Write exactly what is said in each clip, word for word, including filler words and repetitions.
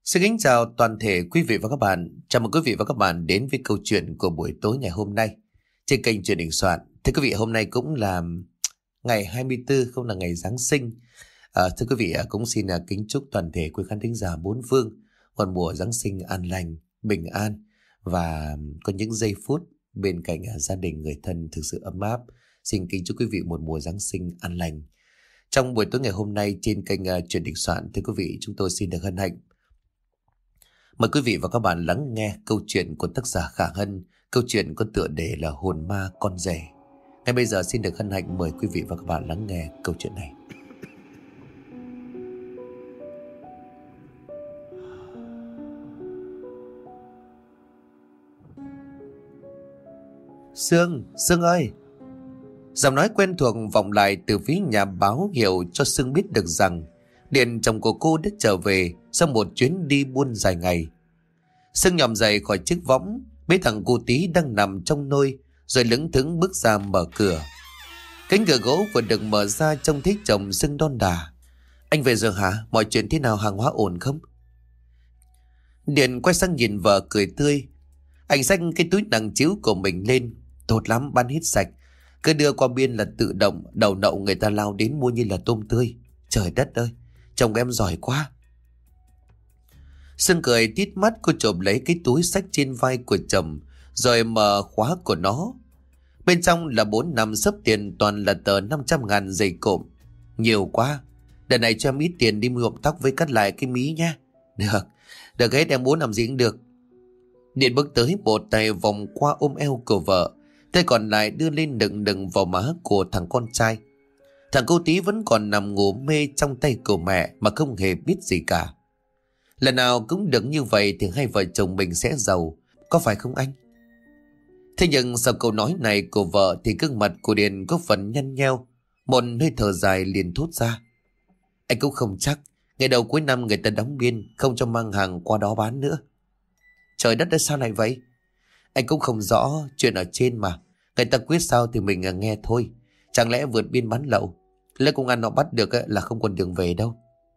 Xin kính chào toàn thể quý vị và các bạn. Chào mừng quý vị và các bạn đến với câu chuyện của buổi tối ngày hôm nay trên kênh Chuyện Đình Soạn. Thưa quý vị, hôm nay cũng là ngày hai mươi tư, không là ngày Giáng sinh. À, thưa quý vị, cũng xin kính chúc toàn thể quý khán thính giả bốn phương một mùa Giáng sinh an lành, bình an và có những giây phút bên cạnh gia đình người thân thực sự ấm áp. Xin kính chúc quý vị một mùa Giáng sinh an lành. Trong buổi tối ngày hôm nay trên kênh Chuyện Đình Soạn, thưa quý vị, chúng tôi xin được hân hạnh mời quý vị và các bạn lắng nghe câu chuyện của tác giả Khả Hân. Câu chuyện có tựa đề là Hồn Ma Con Rể. Ngay bây giờ xin được hân hạnh mời quý vị và các bạn lắng nghe câu chuyện này. Sương, Sương ơi! Giọng nói quen thuộc vọng lại từ phía nhà báo hiệu cho Sương biết được rằng Điền, chồng của cô, đã trở về sau một chuyến đi buôn dài ngày. Sương nhòm dậy khỏi chiếc võng, mấy thằng cu tí đang nằm trong nôi, rồi lững thững bước ra mở cửa. Cánh cửa gỗ vừa được mở ra trông thấy chồng Sương đon đả. Anh về rồi hả? Mọi chuyện thế nào, hàng hóa ổn không? Điền quay sang nhìn vợ cười tươi. Anh xách cái túi nặng trĩu của mình lên. Tốt lắm, bán hết sạch. Cứ đưa qua biên là tự động, đầu nậu người ta lao đến mua như là tôm tươi. Trời đất ơi, chồng em giỏi quá. Sương cười tít mắt, cô chộp lấy cái túi xách trên vai của chồng, rồi mở khóa của nó. Bên trong là bốn năm xấp tiền, toàn là tờ năm trăm ngàn dày cộm. Nhiều quá. Đợt này cho em ít tiền đi nhuộm tóc với cắt lại cái mí nha. Được, được hết, em muốn làm gì cũng được. Điện bước tới, một tay vòng qua ôm eo của vợ, tay còn lại đưa lên đựng đựng vào má của thằng con trai. Thằng cô tí vẫn còn nằm ngủ mê trong tay của mẹ mà không hề biết gì cả. Lần nào cũng được như vậy thì hai vợ chồng mình sẽ giàu, có phải không anh? Thế nhưng sau câu nói này của vợ thì gương mặt của Điền có phần nhăn nheo, một hơi thở dài liền thốt ra. Anh cũng không chắc, ngày đầu cuối năm người ta đóng biên, không cho mang hàng qua đó bán nữa. Trời đất ơi, sao lại vậy? Anh cũng không rõ, chuyện ở trên mà, người ta quyết sao thì mình nghe thôi. Chẳng lẽ vượt biên bán lậu, lỡ công an nó bắt được là không còn đường về đâu.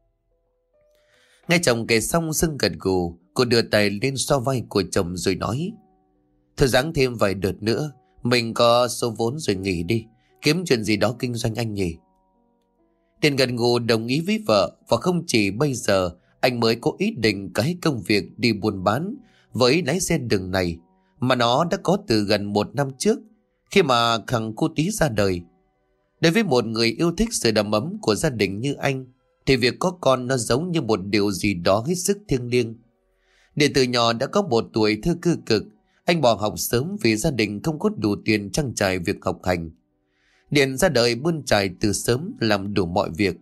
Nghe chồng kể xong, Sương gật gù. Cô đưa tay lên xoa vai của chồng rồi nói: Thôi ráng thêm vài đợt nữa, mình có số vốn rồi nghỉ đi, kiếm chuyện gì đó kinh doanh anh nhỉ. Điền gật gù đồng ý với vợ. Và không chỉ bây giờ anh mới có ý định cái công việc đi buôn bán với lái xe đường này, mà nó đã có từ gần một năm trước, khi mà thằng cô tí ra đời. Đối với một người yêu thích sự đầm ấm của gia đình như anh, thì việc có con nó giống như một điều gì đó hết sức thiêng liêng. Để từ nhỏ đã có một tuổi thơ cơ cực, anh bỏ học sớm vì gia đình không có đủ tiền trang trải việc học hành. Điền ra đời bươn trải từ sớm, làm đủ mọi việc.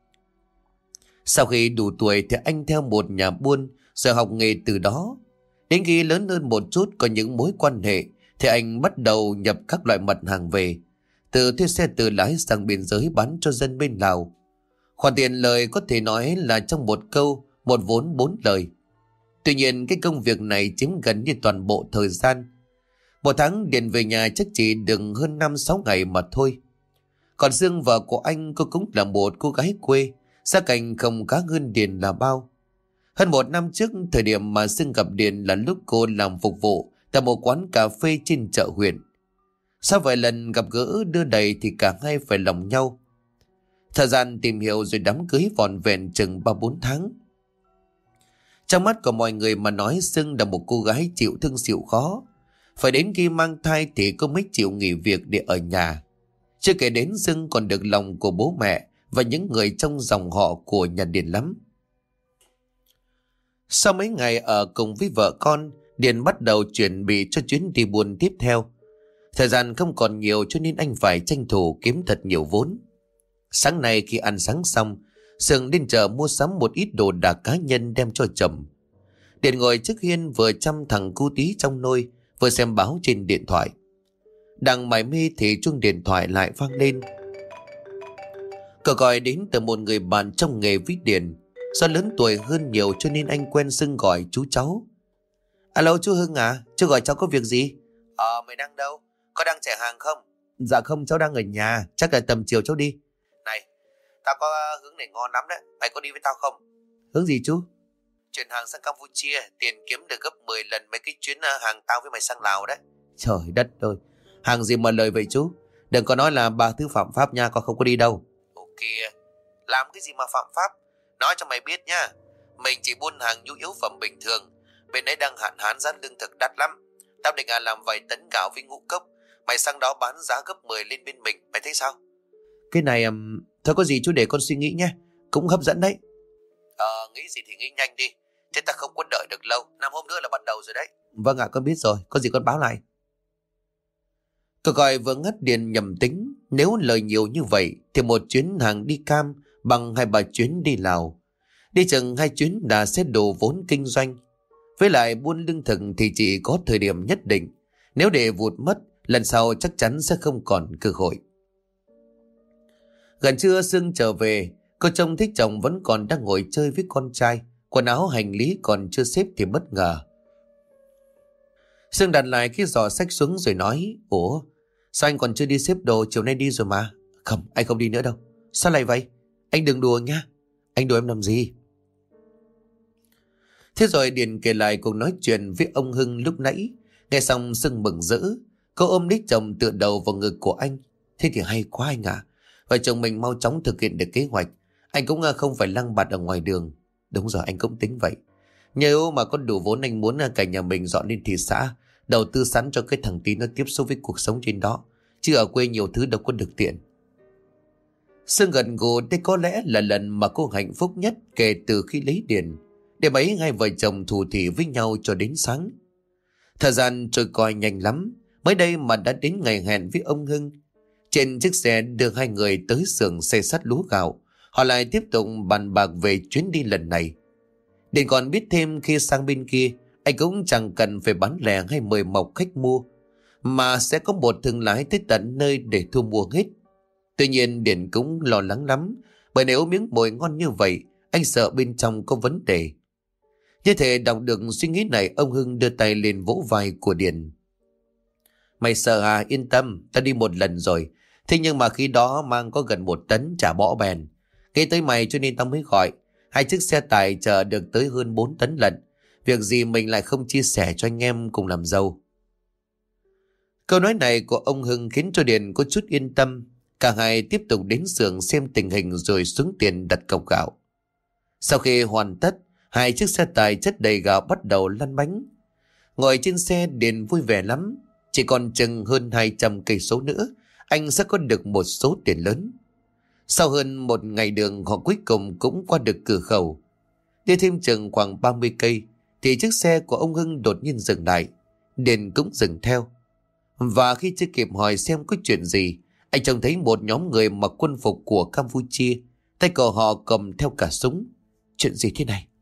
Sau khi đủ tuổi thì anh theo một nhà buôn rồi học nghề từ đó. Đến khi lớn hơn một chút, có những mối quan hệ, thì anh bắt đầu nhập các loại mặt hàng về, từ thuê xe tự lái sang biên giới bán cho dân bên Lào. Khoản tiền lời có thể nói là trong một câu, một vốn bốn lời. Tuy nhiên cái công việc này chiếm gần như toàn bộ thời gian. Một tháng Điền về nhà chắc chỉ được hơn năm sáu ngày mà thôi. Còn Sương, vợ của anh, cô cũng là một cô gái quê, gia cảnh không khá hơn Điền là bao. Hơn một năm trước, thời điểm mà Sương gặp Điền là lúc cô làm phục vụ tại một quán cà phê trên chợ huyện. Sau vài lần gặp gỡ đưa đẩy thì cả hai phải lòng nhau. Thời gian tìm hiểu rồi đám cưới vòn vẹn chừng ba bốn tháng. Trong mắt của mọi người mà nói, Sương là một cô gái chịu thương chịu khó. Phải đến khi mang thai thì cô mới chịu nghỉ việc để ở nhà. Chưa kể đến Sương còn được lòng của bố mẹ và những người trong dòng họ của nhà Điền lắm. Sau mấy ngày ở cùng với vợ con, Điền bắt đầu chuẩn bị cho chuyến đi buôn tiếp theo. Thời gian không còn nhiều cho nên anh phải tranh thủ kiếm thật nhiều vốn. Sáng nay khi ăn sáng xong, Sương đến chợ mua sắm một ít đồ đạc cá nhân đem cho chồng. Điền ngồi trước hiên vừa chăm thằng cu tí trong nôi, vừa xem báo trên điện thoại. Đang mải mê thì chuông điện thoại lại vang lên. Cậu gọi đến từ một người bạn trong nghề với Điền. Do lớn tuổi hơn nhiều cho nên anh quen xưng gọi chú cháu. Alo chú Hưng à, chú gọi cháu có việc gì? Ờ mày đang đâu? Có đang chạy hàng không? Dạ không, cháu đang ở nhà, chắc là tầm chiều cháu đi. Này, tao có hướng này ngon lắm đấy, mày có đi với tao không? Hướng gì chú? Chuyển hàng sang Campuchia, tiền kiếm được gấp mười lần mấy cái chuyến hàng tao với mày sang Lào đấy. Trời đất ơi, hàng gì mà lời vậy chú? Đừng có nói là ba thứ phạm pháp nha, con không có đi đâu. Ok, làm cái gì mà phạm pháp? Nói cho mày biết nha, mình chỉ buôn hàng nhu yếu phẩm bình thường. Bên đấy đang hạn hán, giá lương thực đắt lắm. Tao định à làm vài tấn gạo với ngũ cốc. Mày sang đó bán giá gấp mười lên bên mình, mày thấy sao? Cái này um, thôi có gì chú để con suy nghĩ nhé. Cũng hấp dẫn đấy. Ờ, nghĩ gì thì nghĩ nhanh đi, chứ ta không có đợi được lâu. Năm hôm nữa là bắt đầu rồi đấy. Vâng ạ, con biết rồi, có gì con báo lại. Tôi gọi vừa ngắt điện nhầm tính. Nếu lời nhiều như vậy thì một chuyến hàng đi Cam bằng hai ba chuyến đi Lào. Đi chừng hai chuyến đã xét đủ vốn kinh doanh. Với lại buôn lương thực thì chỉ có thời điểm nhất định. Nếu để vụt mất, lần sau chắc chắn sẽ không còn cơ hội. Gần trưa Sương trở về, cô trông thấy chồng vẫn còn đang ngồi chơi với con trai. Quần áo hành lý còn chưa xếp thì bất ngờ. Sương đặt lại cái giỏ xách xuống rồi nói: Ủa, sao anh còn chưa đi xếp đồ, chiều nay đi rồi mà. Không, anh không đi nữa đâu. Sao lại vậy? Anh đừng đùa nha. Anh đùa em làm gì? Thế rồi Điền kể lại cuộc nói chuyện với ông Hưng lúc nãy. Nghe xong Sương mừng rỡ. Cô ôm lấy chồng tựa đầu vào ngực của anh. Thế thì hay quá anh ạ. Vợ chồng mình mau chóng thực hiện được kế hoạch. Anh cũng không phải lăng bạt ở ngoài đường. Đúng rồi, anh cũng tính vậy. Nếu mà có đủ vốn, anh muốn cả nhà mình dọn lên thị xã, đầu tư sẵn cho cái thằng Tí nó tiếp xúc với cuộc sống trên đó. Chứ ở quê nhiều thứ đâu có được tiện. Sương gật gù. Đây có lẽ là lần mà cô hạnh phúc nhất kể từ khi lấy Điền. Để mấy hai vợ chồng thủ thỉ với nhau cho đến sáng. Thời gian trôi qua nhanh lắm. Mới đây mà đã đến ngày hẹn với ông Hưng. Trên chiếc xe đưa hai người tới xưởng xây sắt lúa gạo. Họ lại tiếp tục bàn bạc về chuyến đi lần này. Điền còn biết thêm khi sang bên kia, anh cũng chẳng cần phải bán lẻ hay mời mọc khách mua, mà sẽ có một thương lái tới tận nơi để thu mua hết. Tuy nhiên Điền cũng lo lắng lắm, bởi nếu miếng mồi ngon như vậy, anh sợ bên trong có vấn đề. Như thể đọc được suy nghĩ này, ông Hưng đưa tay lên vỗ vai của Điền. Mày sợ à? Yên tâm, ta đi một lần rồi. Thế nhưng mà khi đó mang có gần một tấn chả bỏ bèn. Nghĩ tới mày cho nên tao mới gọi. Hai chiếc xe tải chở được tới hơn bốn tấn lận. Việc gì mình lại không chia sẻ cho anh em cùng làm giàu. Câu nói này của ông Hưng khiến cho Điền có chút yên tâm. Cả hai tiếp tục đến xưởng xem tình hình rồi xuống tiền đặt cọc gạo. Sau khi hoàn tất, hai chiếc xe tải chất đầy gạo bắt đầu lăn bánh. Ngồi trên xe Điền vui vẻ lắm. Chỉ còn chừng hơn hai trăm cây số nữa, anh sẽ có được một số tiền lớn. Sau hơn một ngày đường, họ cuối cùng cũng qua được cửa khẩu. Đi thêm chừng khoảng ba mươi cây thì chiếc xe của ông Hưng đột nhiên dừng lại. Điền cũng dừng theo. Và khi chưa kịp hỏi xem có chuyện gì, anh trông thấy một nhóm người mặc quân phục của Campuchia, tay của họ cầm theo cả súng. Chuyện gì thế này?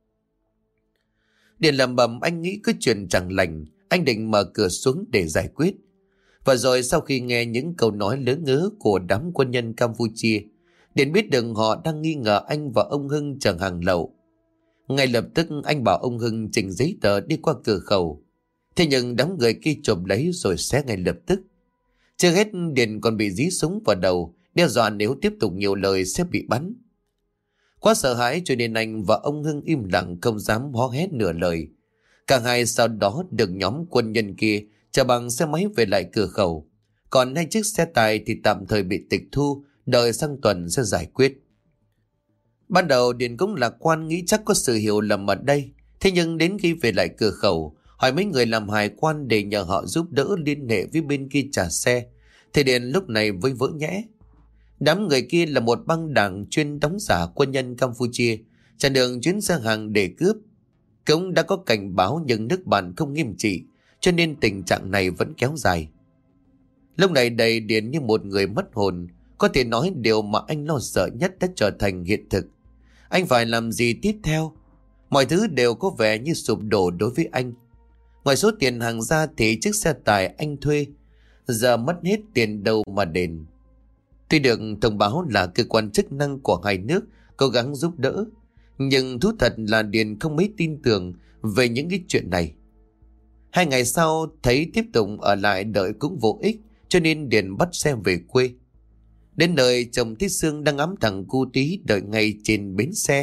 Điền lẩm bẩm, anh nghĩ có chuyện chẳng lành. Anh định mở cửa xuống để giải quyết. Và rồi sau khi nghe những câu nói lớ ngớ của đám quân nhân Campuchia, Điền biết được họ đang nghi ngờ anh và ông Hưng chở hàng lậu. Ngay lập tức anh bảo ông Hưng trình giấy tờ đi qua cửa khẩu. Thế nhưng đám người kia chộp lấy rồi xé ngay lập tức. Chưa hết, Điền còn bị dí súng vào đầu, đe dọa nếu tiếp tục nhiều lời sẽ bị bắn. Quá sợ hãi cho nên anh và ông Hưng im lặng, không dám hó hét nửa lời. Cả hai sau đó được nhóm quân nhân kia chở bằng xe máy về lại cửa khẩu. Còn hai chiếc xe tải thì tạm thời bị tịch thu, đợi sang tuần sẽ giải quyết. Ban đầu Điền cũng lạc quan, nghĩ chắc có sự hiểu lầm ở đây. Thế nhưng đến khi về lại cửa khẩu, hỏi mấy người làm hải quan để nhờ họ giúp đỡ liên hệ với bên kia trả xe, thì Điền lúc này với vỡ nhẽ. Đám người kia là một băng đảng chuyên đóng giả quân nhân Campuchia, chặn đường chuyến xe hàng để cướp. Cũng đã có cảnh báo nhưng nước bạn không nghiêm trị, cho nên tình trạng này vẫn kéo dài. Lúc này đầy Điền như một người mất hồn. Có thể nói điều mà anh lo sợ nhất đã trở thành hiện thực. Anh phải làm gì tiếp theo? Mọi thứ đều có vẻ như sụp đổ đối với anh. Ngoài số tiền hàng ra thì chiếc xe tải anh thuê giờ mất hết tiền đâu mà đền. Tuy được thông báo là cơ quan chức năng của hai nước cố gắng giúp đỡ, nhưng thú thật là Điền không mấy tin tưởng về những cái chuyện này. Hai ngày sau thấy tiếp tục ở lại đợi cũng vô ích, cho nên Điền bắt xe về quê. Đến nơi chồng thấy Sương đang ngắm thằng cu Tí đợi ngay trên bến xe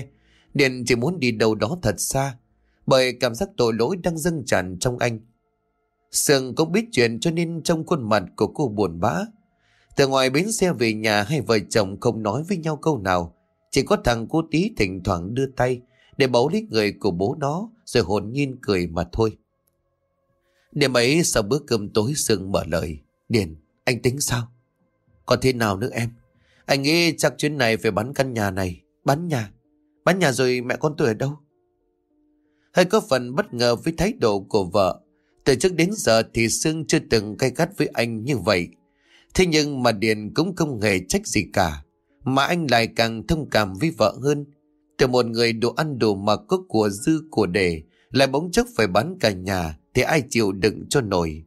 Điền chỉ muốn đi đâu đó thật xa, bởi cảm giác tội lỗi đang dâng tràn trong anh. Sương cũng biết chuyện cho nên trong khuôn mặt của cô buồn bã. Từ ngoài bến xe về nhà, hai vợ chồng không nói với nhau câu nào. Chỉ có thằng cô Tí thỉnh thoảng đưa tay để bấu lấy người của bố nó, rồi hồn nhiên cười mà thôi. Đêm ấy sau bữa cơm tối, Sương mở lời. Điền, anh tính sao? Còn thế nào nữa em? Anh nghĩ chắc chuyến này phải bán căn nhà này. Bán nhà? Bán nhà rồi mẹ con tôi ở đâu? Hơi có phần bất ngờ với thái độ của vợ. Từ trước đến giờ thì Sương chưa từng gay gắt với anh như vậy. Thế nhưng mà Điền cũng không hề trách gì cả, mà anh lại càng thông cảm với vợ hơn. Từ một người đồ ăn đồ mặc có của dư của để, lại bỗng chốc phải bán cả nhà, thì ai chịu đựng cho nổi.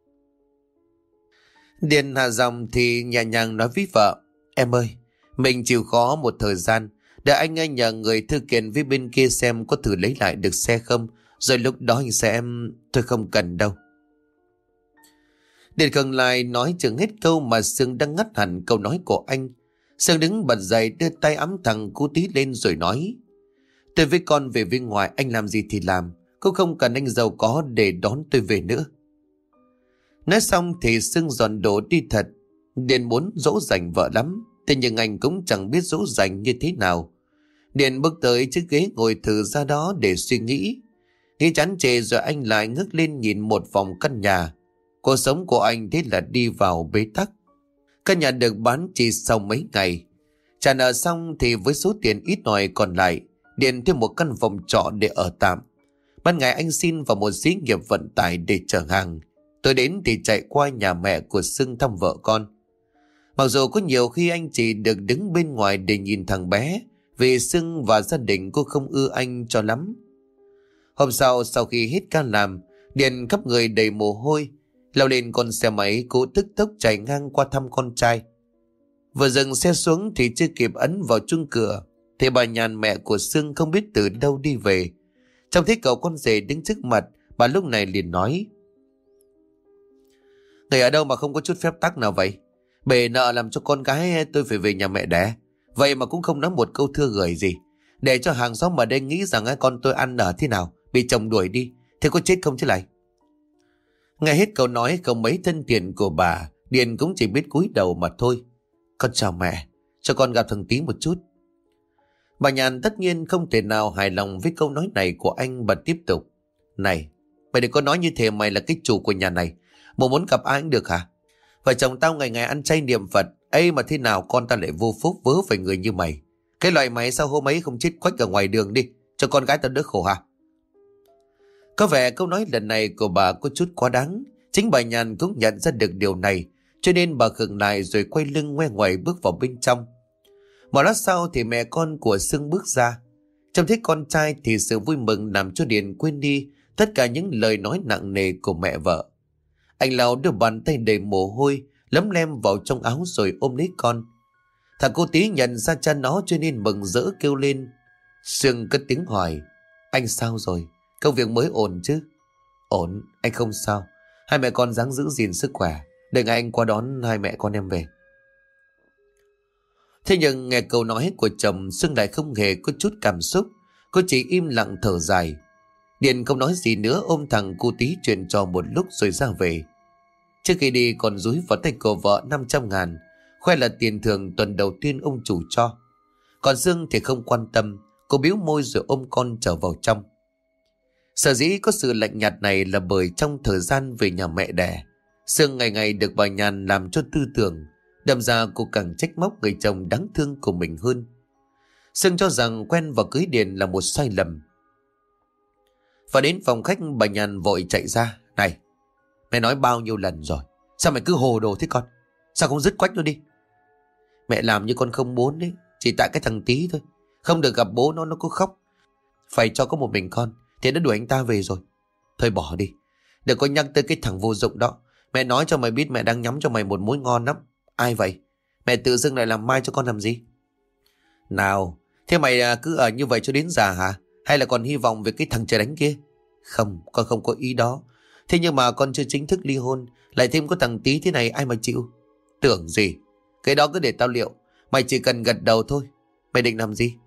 Điền hạ giọng thì nhẹ nhàng nói với vợ. Em ơi, mình chịu khó một thời gian, để anh ấy nhờ người thư kiện với bên kia xem có thử lấy lại được xe không, rồi lúc đó anh sẽ em... Thôi không cần đâu. Điền khựng lại nói chừng hết câu mà Sương đang ngắt hẳn câu nói của anh. Sương đứng bật dậy, đưa tay ẵm thằng cu Tí lên rồi nói. Tôi với con về bên ngoài, anh làm gì thì làm, cũng không cần anh giàu có để đón tôi về nữa. Nói xong thì Sương dọn đồ đi thật. Điền muốn dỗ dành vợ lắm, thế nhưng anh cũng chẳng biết dỗ dành như thế nào. Điền bước tới chiếc ghế ngồi thử ra đó để suy nghĩ. Nghĩ chán chê rồi anh lại ngước lên nhìn một vòng căn nhà. Cuộc sống của anh thế là đi vào bế tắc. Căn nhà được bán chỉ sau mấy ngày. Trả nợ xong thì với số tiền ít ỏi còn lại, Điền thêm một căn phòng trọ để ở tạm. Ban ngày anh xin vào một xí nghiệp vận tải để chở hàng. Tôi đến thì chạy qua nhà mẹ của Sương thăm vợ con. Mặc dù có nhiều khi anh chỉ được đứng bên ngoài để nhìn thằng bé, vì Sương và gia đình cô không ưa anh cho lắm. Hôm sau, sau khi hết ca làm, Điền khắp người đầy mồ hôi, lao lên con xe máy, cố tức tốc chạy ngang qua thăm con trai. Vừa dừng xe xuống thì chưa kịp ấn vào chuông cửa, thì bà Nhàn mẹ của Sương không biết từ đâu đi về. Trông thấy cậu con rể đứng trước mặt, bà lúc này liền nói. Người ở đâu mà không có chút phép tắc nào vậy? Bề nợ làm cho con gái tôi phải về nhà mẹ đẻ, vậy mà cũng không nói một câu thưa gửi gì, để cho hàng xóm ở đây nghĩ rằng con tôi ăn ở thế nào, bị chồng đuổi đi, thế có chết không chứ lại. Nghe hết câu nói không mấy thân thiện của bà, Điền cũng chỉ biết cúi đầu mà thôi. Con chào mẹ, cho con gặp thằng Tí một chút. Bà Nhàn tất nhiên không thể nào hài lòng với câu nói này của anh, bà tiếp tục. Này, mày đừng có nói như thế, mày là cái chủ của nhà này, mà muốn gặp ai cũng được hả? Vợ chồng tao ngày ngày ăn chay niệm Phật, ấy mà thế nào con ta lại vô phúc vớ phải người như mày. Cái loại mày sao hôm ấy không chết quách ở ngoài đường đi, cho con gái tao đỡ khổ hả? Có vẻ câu nói lần này của bà có chút quá đáng. Chính bà Nhàn cũng nhận ra được điều này, cho nên bà khựng lại rồi quay lưng ngoe ngoẩy bước vào bên trong. Một lát sau thì mẹ con của Sương bước ra. Trông thấy con trai thì sự vui mừng làm cho Điền quên đi tất cả những lời nói nặng nề của mẹ vợ. Anh lau đưa bàn tay đầy mồ hôi lấm lem vào trong áo rồi ôm lấy con. Thằng cô Tí nhận ra cha nó cho nên mừng rỡ kêu lên. Sương cất tiếng hỏi. Anh sao rồi? Công việc mới ổn chứ? Ổn, anh không sao. Hai mẹ con ráng giữ gìn sức khỏe, đợi ngày anh qua đón hai mẹ con em về. Thế nhưng nghe câu nói của chồng, Sương lại không hề có chút cảm xúc. Cô chỉ im lặng thở dài. Điền không nói gì nữa, ôm thằng cu Tí chuyện trò một lúc rồi ra về. Trước khi đi còn dúi vào tay của vợ năm trăm ngàn, khoe là tiền thưởng tuần đầu tiên ông chủ cho. Còn Sương thì không quan tâm, cô bĩu môi rồi ôm con trở vào trong. Sở dĩ có sự lạnh nhạt này là bởi trong thời gian về nhà mẹ đẻ, Sương ngày ngày được bà Nhàn làm cho tư tưởng, đâm ra cô càng trách móc người chồng đáng thương của mình hơn. Sương cho rằng quen và cưới Điền là một sai lầm. Và đến phòng khách, bà Nhàn vội chạy ra. Này, mẹ nói bao nhiêu lần rồi, sao mày cứ hồ đồ thế con? Sao không dứt quách nó đi? Mẹ làm như con không muốn đấy, chỉ tại cái thằng Tí thôi. Không được gặp bố nó, nó cứ khóc. Phải cho có một mình con thì nó đuổi anh ta về rồi. Thôi bỏ đi, đừng có nhắc tới cái thằng vô dụng đó. Mẹ nói cho mày biết mẹ đang nhắm cho mày một mối ngon lắm. Ai vậy? Mẹ tự dưng lại làm mai cho con làm gì? Nào, thế mày cứ ở như vậy cho đến già hả? Hay là còn hy vọng về cái thằng trời đánh kia? Không, con không có ý đó. Thế nhưng mà con chưa chính thức ly hôn, lại thêm có thằng Tí thế này, ai mà chịu? Tưởng gì? Cái đó cứ để tao liệu. Mày chỉ cần gật đầu thôi. Mày định làm gì?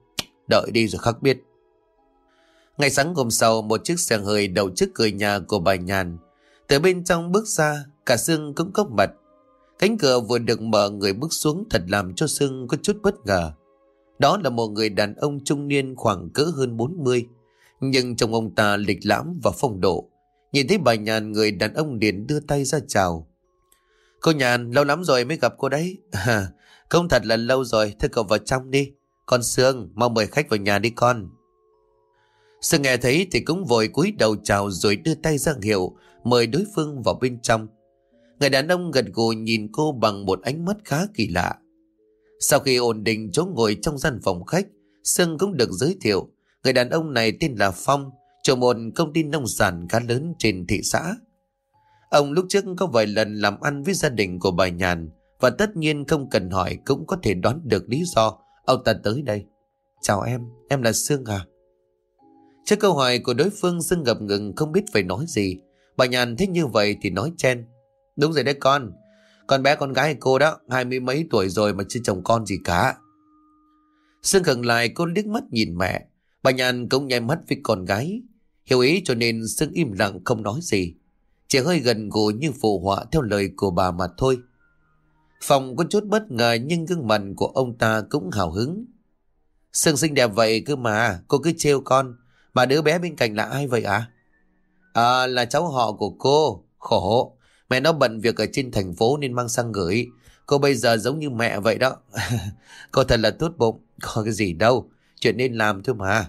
Đợi đi rồi khắc biết. Ngày sáng hôm sau, một chiếc xe hơi đậu trước cửa nhà của bà Nhàn. Từ bên trong bước ra, cả Sương cũng có mặt. Cánh cửa vừa được mở, người bước xuống thật làm cho Sương có chút bất ngờ. Đó là một người đàn ông trung niên khoảng cỡ hơn bốn mươi, nhưng trông ông ta lịch lãm và phong độ. Nhìn thấy bà Nhàn, người đàn ông liền đưa tay ra chào. Cô Nhàn, lâu lắm rồi mới gặp cô đấy. À, không thật là lâu rồi, thôi cậu vào trong đi. Con Sương, mau mời khách vào nhà đi con. Sương nghe thấy thì cũng vội cúi đầu chào rồi đưa tay ra hiệu mời đối phương vào bên trong. Người đàn ông gật gù nhìn cô bằng một ánh mắt khá kỳ lạ. Sau khi ổn định chỗ ngồi trong gian phòng khách, Sương cũng được giới thiệu. Người đàn ông này tên là Phong, chủ một công ty nông sản khá lớn trên thị xã. Ông lúc trước có vài lần làm ăn với gia đình của bà Nhàn, và tất nhiên không cần hỏi cũng có thể đoán được lý do ông ta tới đây. Chào em, em là Sương à? Trước câu hỏi của đối phương, Sương ngập ngừng không biết phải nói gì. Bà Nhàn thấy như vậy thì nói chen. Đúng rồi đấy con, con bé con gái cô đó, hai mươi mấy tuổi rồi mà chưa chồng con gì cả. Sương khựng lại, cô liếc mắt nhìn mẹ. Bà Nhàn cũng nháy mắt với con gái. Hiểu ý cho nên Sương im lặng không nói gì, chỉ hơi gần gũi như phụ họa theo lời của bà mà thôi. Phòng có chút bất ngờ nhưng gương mặt của ông ta cũng hào hứng. Sương xinh đẹp vậy cơ mà, cô cứ trêu con. Mà đứa bé bên cạnh là ai vậy ạ? À? À là cháu họ của cô. Khổ, mẹ nó bận việc ở trên thành phố nên mang sang gửi. Cô bây giờ giống như mẹ vậy đó. Cô thật là tốt bụng. Có cái gì đâu, chuyện nên làm thôi mà.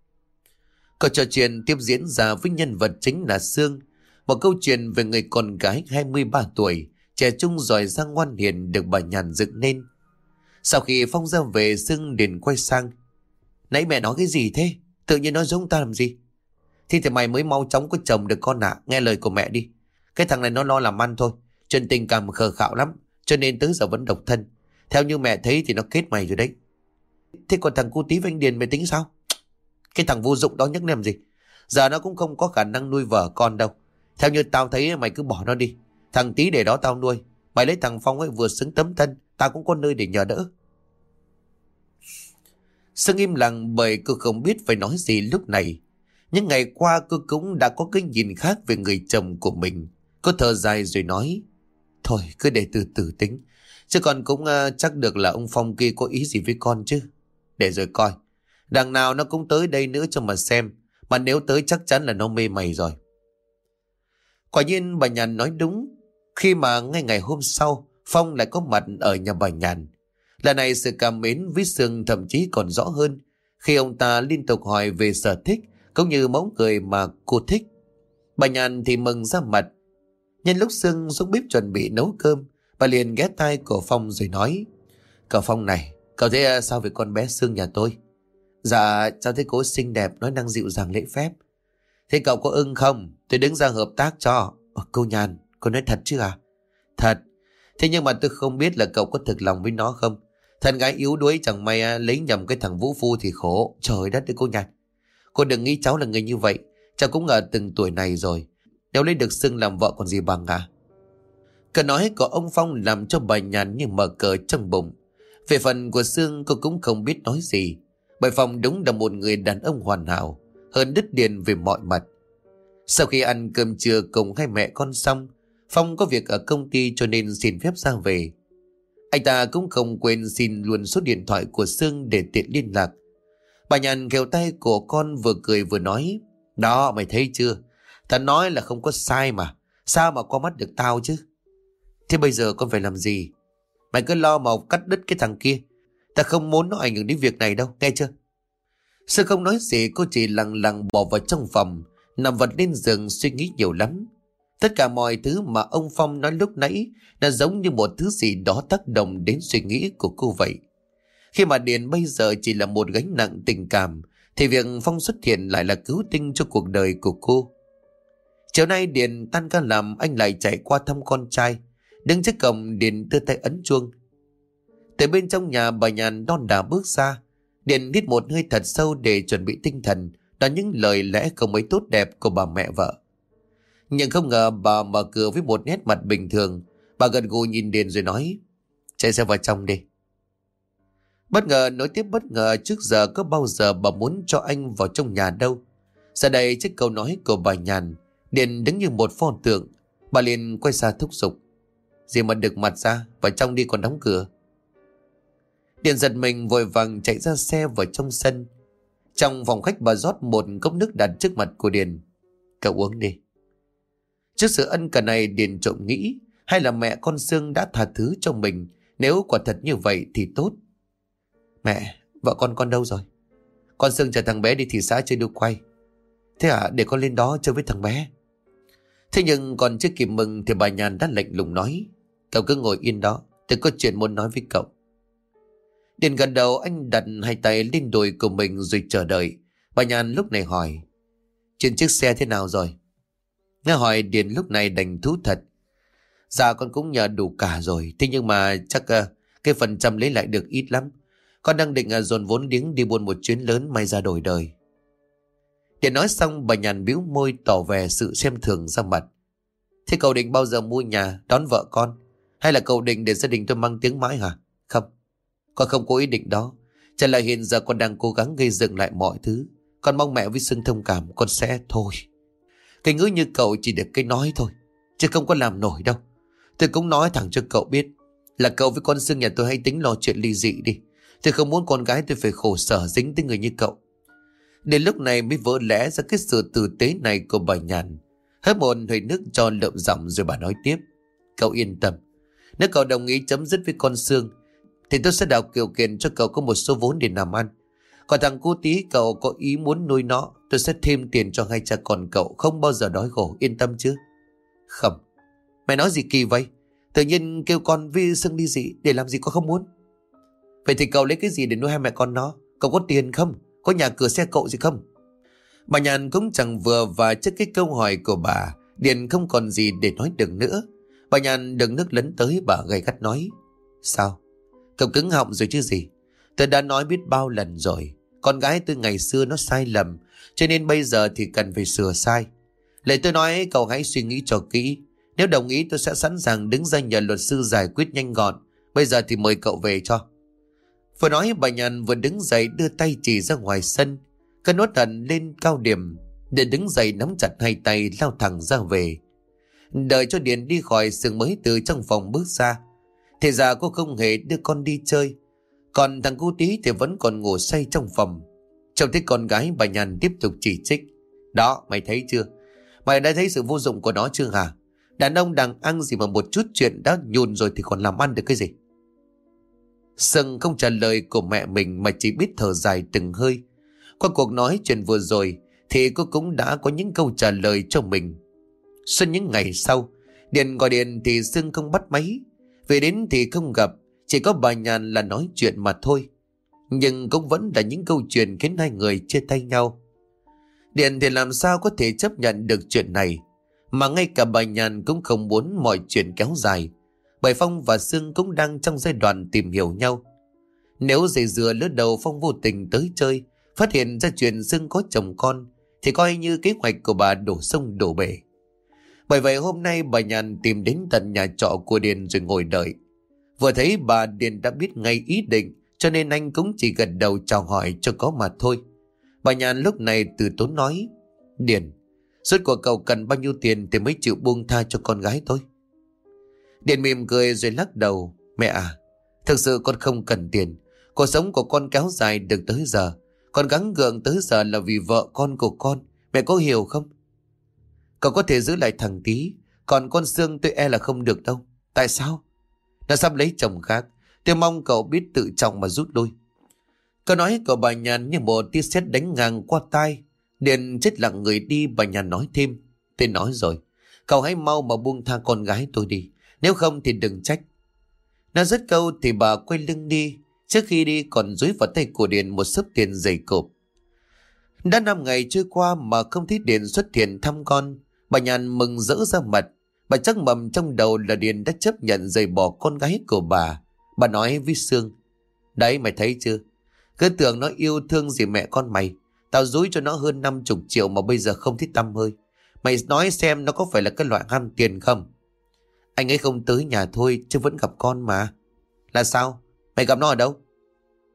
Câu trò chuyện tiếp diễn ra với nhân vật chính là Sương. Một câu chuyện về người con gái hai mươi ba tuổi, trẻ trung giỏi giang ngoan hiền được bà Nhàn dựng nên. Sau khi Phong ra về, Sương liền quay sang. Nãy mẹ nói cái gì thế? Tự nhiên nói giống ta làm gì? Thì thì mày mới mau chóng có chồng được con ạ. À. Nghe lời của mẹ đi. Cái thằng này nó lo làm ăn thôi, chuyện tình cảm khờ khạo lắm, cho nên tới giờ vẫn độc thân. Theo như mẹ thấy thì nó kết mày rồi đấy. Thế còn thằng cu Tí với anh Điền mày tính sao? Cái thằng vô dụng đó nhắc làm gì? Giờ nó cũng không có khả năng nuôi vợ con đâu. Theo như tao thấy mày cứ bỏ nó đi. Thằng Tí để đó tao nuôi. Mày lấy thằng Phong ấy vừa xứng tấm thân, tao cũng có nơi để nhờ đỡ. Sương im lặng bởi cô không biết phải nói gì lúc này. Những ngày qua cô cũng đã có cái nhìn khác về người chồng của mình. Cô thở dài rồi nói. Thôi cứ để từ từ tính. Chứ con cũng uh, chắc được là ông Phong kia có ý gì với con chứ. Để rồi coi. Đằng nào nó cũng tới đây nữa cho mà xem. Mà nếu tới chắc chắn là nó mê mày rồi. Quả nhiên bà Nhàn nói đúng. Khi mà ngay ngày hôm sau, Phong lại có mặt ở nhà bà Nhàn. Lần này sự cảm mến với Sương thậm chí còn rõ hơn khi ông ta liên tục hỏi về sở thích cũng như mẫu người mà cô thích. Bà Nhàn thì mừng ra mặt. Nhân lúc Sương xuống bếp chuẩn bị nấu cơm, bà liền ghé tai của Phong rồi nói. Cậu Phong này, cậu thấy sao về con bé Sương nhà tôi? Dạ, cháu thấy cô xinh đẹp, nói năng dịu dàng lễ phép. Thế cậu có ưng không? Tôi đứng ra hợp tác cho. Ồ, cô Nhàn, cô nói thật chứ à? Thật. Thế nhưng mà tôi không biết là cậu có thực lòng với nó không? Thân gái yếu đuối chẳng may à, lấy nhầm cái thằng vũ phu thì khổ. Trời đất ơi cô Nhàn. Cô đừng nghĩ cháu là người như vậy. Cháu cũng ở từng tuổi này rồi. Nếu lấy được Sương làm vợ còn gì bằng à? Câu nói của ông Phong làm cho bà Nhàn như mở cờ trong bụng. Về phần của Sương cô cũng không biết nói gì. Bởi Phong đúng là một người đàn ông hoàn hảo, hơn đứt điền về mọi mặt. Sau khi ăn cơm trưa cùng hai mẹ con xong, Phong có việc ở công ty cho nên xin phép ra về. Anh ta cũng không quên xin luôn số điện thoại của Sương để tiện liên lạc. Bà Nhàn khều tay của con vừa cười vừa nói. Đó mày thấy chưa? Ta nói là không có sai mà. Sao mà qua mắt được tao chứ? Thế bây giờ con phải làm gì? Mày cứ lo mà cắt đứt cái thằng kia. Ta không muốn nó ảnh hưởng đến việc này đâu, nghe chưa? Sương không nói gì, cô chỉ lặng lặng bỏ vào trong phòng, nằm vật lên giường suy nghĩ nhiều lắm. Tất cả mọi thứ mà ông Phong nói lúc nãy là giống như một thứ gì đó tác động đến suy nghĩ của cô vậy. Khi mà Điền bây giờ chỉ là một gánh nặng tình cảm, thì việc Phong xuất hiện lại là cứu tinh cho cuộc đời của cô. Chiều nay Điền tan ca làm, anh lại chạy qua thăm con trai. Đứng trước cổng, Điền đưa tay ấn chuông. Từ bên trong nhà, bà Nhàn đon đả bước ra. Điền hít một hơi thật sâu để chuẩn bị tinh thần đón những lời lẽ không mấy tốt đẹp của bà mẹ vợ. Nhưng không ngờ bà mở cửa với một nét mặt bình thường. Bà gật gù nhìn Điền rồi nói. Chạy xe vào trong đi. Bất ngờ nối tiếp bất ngờ, trước giờ có bao giờ bà muốn cho anh vào trong nhà đâu. Giờ đây trước câu nói của bà Nhàn, Điền đứng như một pho tượng. Bà liền quay ra thúc giục. Gì mà đực mặt ra, vào trong đi còn đóng cửa. Điền giật mình vội vàng chạy ra xe vào trong sân. Trong phòng khách bà rót một cốc nước đặt trước mặt của Điền. Cậu uống đi. Trước sự ân cần này, Điền trộm nghĩ hay là mẹ con Sương đã tha thứ cho mình. Nếu quả thật như vậy thì tốt. Mẹ, vợ con con đâu rồi? Con Sương chở thằng bé đi thị xã chơi đu quay. Thế à, để con lên đó chơi với thằng bé. Thế nhưng còn chưa kịp mừng thì bà Nhàn đã lạnh lùng nói. Cậu cứ ngồi yên đó, tôi có chuyện muốn nói với cậu. Điền gần đầu, anh đặt hai tay lên đùi của mình rồi chờ đợi. Bà Nhàn lúc này hỏi. Chuyện chiếc xe thế nào rồi? Nghe hỏi Điền lúc này đành thú thật. Dạ con cũng nhờ đủ cả rồi. Thế nhưng mà chắc uh, cái phần trăm lấy lại được ít lắm. Con đang định uh, dồn vốn liếng đi buôn một chuyến lớn may ra đổi đời. Điền nói xong bà Nhàn bĩu môi tỏ vẻ sự xem thường ra mặt. Thế cậu định bao giờ mua nhà đón vợ con? Hay là cậu định để gia đình tôi mang tiếng mãi hả? Không, con không có ý định đó. Chẳng là hiện giờ con đang cố gắng gây dựng lại mọi thứ. Con mong mẹ với Sương thông cảm. Con sẽ thôi. Cái ngữ như cậu chỉ được cái nói thôi, chứ không có làm nổi đâu. Tôi cũng nói thẳng cho cậu biết là cậu với con Sương nhà tôi hãy tính lo chuyện ly dị đi. Tôi không muốn con gái tôi phải khổ sở dính tới người như cậu. Đến lúc này mới vỡ lẽ ra cái sự tử tế này của bà Nhàn. Hớp một hơi nước cho lợm giọng rồi bà nói tiếp. Cậu yên tâm. Nếu cậu đồng ý chấm dứt với con Sương thì tôi sẽ đào điều kiện cho cậu có một số vốn để làm ăn. Còn thằng cu tí cậu có ý muốn nuôi nó, tôi sẽ thêm tiền cho hai cha con cậu, không bao giờ đói khổ, yên tâm chứ? Không. Mày nói gì kỳ vậy? Tự nhiên kêu con với Sương đi dị, để làm gì con không muốn? Vậy thì cậu lấy cái gì để nuôi hai mẹ con nó? Cậu có tiền không? Có nhà cửa xe cộ gì không? Bà Nhàn cũng chẳng vừa và trước cái câu hỏi của bà, Điền không còn gì để nói được nữa. Bà Nhàn đừng nước lấn tới, bà gay gắt nói. Sao? Cậu cứng họng rồi chứ gì? Tôi đã nói biết bao lần rồi. Con gái tôi ngày xưa nó sai lầm, cho nên bây giờ thì cần phải sửa sai. Lời tôi nói cậu hãy suy nghĩ cho kỹ. Nếu đồng ý tôi sẽ sẵn sàng đứng ra nhờ luật sư giải quyết nhanh gọn. Bây giờ thì mời cậu về cho. Vừa nói bà Nhàn vừa đứng dậy đưa tay chỉ ra ngoài sân. Cơn uất hận lên cao điểm, để đứng dậy nắm chặt hai tay lao thẳng ra về. Đợi cho Điền đi khỏi, Sương mới từ trong phòng bước ra. Thì ra cô không hề đưa con đi chơi. Còn thằng cu tí thì vẫn còn ngủ say trong phòng. Trông thấy con gái, bà Nhàn tiếp tục chỉ trích. Đó, mày thấy chưa? Mày đã thấy sự vô dụng của nó chưa hả? Đàn ông đang ăn gì mà một chút chuyện đã nhùn rồi thì còn làm ăn được cái gì? Sương không trả lời của mẹ mình mà chỉ biết thở dài từng hơi. Qua cuộc nói chuyện vừa rồi thì cô cũng đã có những câu trả lời cho mình. Suốt những ngày sau, Điền gọi điện thì Sương không bắt máy. Về đến thì không gặp, chỉ có bà Nhàn là nói chuyện mà thôi. Nhưng cũng vẫn là những câu chuyện khiến hai người chia tay nhau. Điền thì làm sao có thể chấp nhận được chuyện này, mà ngay cả bà Nhàn cũng không muốn mọi chuyện kéo dài. Bởi Phong và Sương cũng đang trong giai đoạn tìm hiểu nhau. Nếu dây dừa lứa đầu Phong vô tình tới chơi, phát hiện ra chuyện Sương có chồng con, thì coi như kế hoạch của bà đổ sông đổ bể. Bởi vậy hôm nay bà Nhàn tìm đến tận nhà trọ của Điền rồi ngồi đợi. Vừa thấy bà, Điền đã biết ngay ý định, cho nên anh cũng chỉ gật đầu chào hỏi cho có mà thôi. Bà Nhàn lúc này từ tốn nói. Điền, rốt cuộc cậu cần bao nhiêu tiền thì mới chịu buông tha cho con gái tôi? Điền mỉm cười rồi lắc đầu. Mẹ à, thực sự con không cần tiền. Cuộc sống của con kéo dài được tới giờ, con gắng gượng tới giờ là vì vợ con của con. Mẹ có hiểu không? Cậu có thể giữ lại thằng Tí, còn con Sương tôi e là không được đâu. Tại sao? Nó sắp lấy chồng khác. Tôi mong cậu biết tự trọng mà rút lui. Câu nói của bà Nhàn như một tia sét đánh ngang qua tai. Điền chết lặng người đi. Bà Nhàn nói thêm. Tôi nói rồi, cậu hãy mau mà buông tha con gái tôi đi, nếu không thì đừng trách. Nói dứt câu thì bà quay lưng đi. Trước khi đi còn dúi vào tay của Điền một xấp tiền dày cộp. Đã năm ngày trôi qua mà không thấy Điền xuất hiện thăm con. Bà Nhàn mừng rỡ ra mặt. Bà chắc mầm trong đầu là Điền đã chấp nhận rời bỏ con gái của bà. Bà nói với Sương. Đấy, mày thấy chưa? Cứ tưởng nó yêu thương gì mẹ con mày. Tao dúi cho nó hơn năm chục triệu mà bây giờ không thích tăm hơi. Mày nói xem nó có phải là cái loại ham tiền không? Anh ấy không tới nhà thôi chứ vẫn gặp con mà. Là sao? Mày gặp nó ở đâu?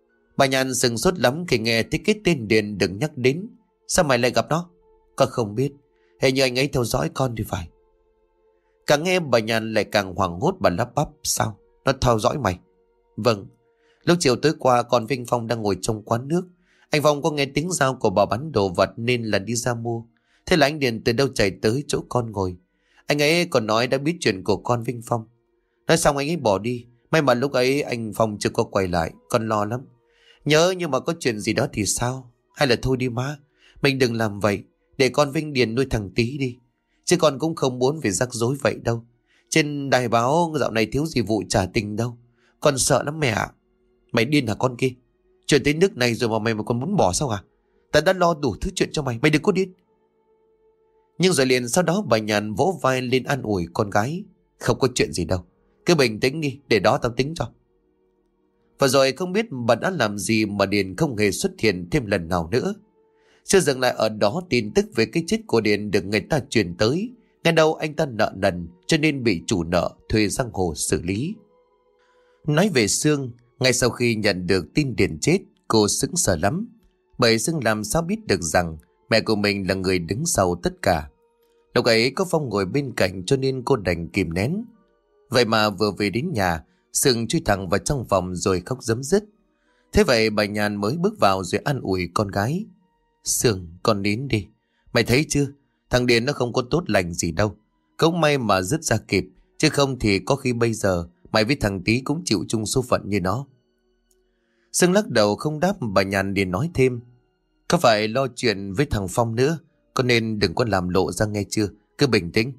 Bà Nhàn sừng sốt lắm khi nghe thấy cái tên Điền đừng nhắc đến. Sao mày lại gặp nó? Con không biết. Hình như anh ấy theo dõi con thì phải. Càng nghe bà Nhàn lại càng hoảng hốt, bà lắp bắp. Sao? Nó theo dõi mày? Vâng. Lúc chiều tối qua con Vinh Phong đang ngồi trong quán nước. Anh Phong có nghe tiếng dao của bà bán đồ vật nên là đi ra mua. Thế là anh Điền từ đâu chạy tới chỗ con ngồi. Anh ấy còn nói đã biết chuyện của con Vinh Phong. Nói xong anh ấy bỏ đi. May mà lúc ấy anh Phong chưa có quay lại. Con lo lắm. Nhớ nhưng mà có chuyện gì đó thì sao? Hay là thôi đi má. Mình đừng làm vậy. Để con Vinh Điền nuôi thằng Tý đi. Chứ con cũng không muốn phải rắc rối vậy đâu. Trên đài báo dạo này thiếu gì vụ trả tình đâu. Con sợ lắm mẹ ạ. Mày điên hả con kia? Chuyện tới nước này rồi mà mày mà còn muốn bỏ sao à? Ta đã lo đủ thứ chuyện cho mày. Mày đừng có điên. Nhưng rồi liền sau đó bà Nhàn vỗ vai lên an ủi con gái. Không có chuyện gì đâu. Cứ bình tĩnh đi. Để đó tao tính cho. Và rồi không biết bà đã làm gì mà Điền không hề xuất hiện thêm lần nào nữa. Chưa dừng lại ở đó, tin tức về cái chết của Điền được người ta truyền tới. Nghe đâu anh ta nợ nần cho nên bị chủ nợ thuê giang hồ xử lý. Nói về Sương, ngay sau khi nhận được tin Điền chết, cô sững sờ lắm. Bởi Sương làm sao biết được rằng mẹ của mình là người đứng sau tất cả. Lúc ấy có Phong ngồi bên cạnh cho nên cô đành kìm nén. Vậy mà vừa về đến nhà, Sương chui thẳng vào trong phòng rồi khóc rấm rứt. Thế vậy bà Nhàn mới bước vào rồi an ủi con gái. Sương, con nín đi. Mày thấy chưa? Thằng Điền nó không có tốt lành gì đâu. Cũng may mà dứt ra kịp. Chứ không thì có khi bây giờ mày với thằng Tý cũng chịu chung số phận như nó. Sương lắc đầu không đáp. Bà Nhàn liền nói thêm. Có phải lo chuyện với thằng Phong nữa. Con nên đừng có làm lộ ra nghe chưa. Cứ bình tĩnh.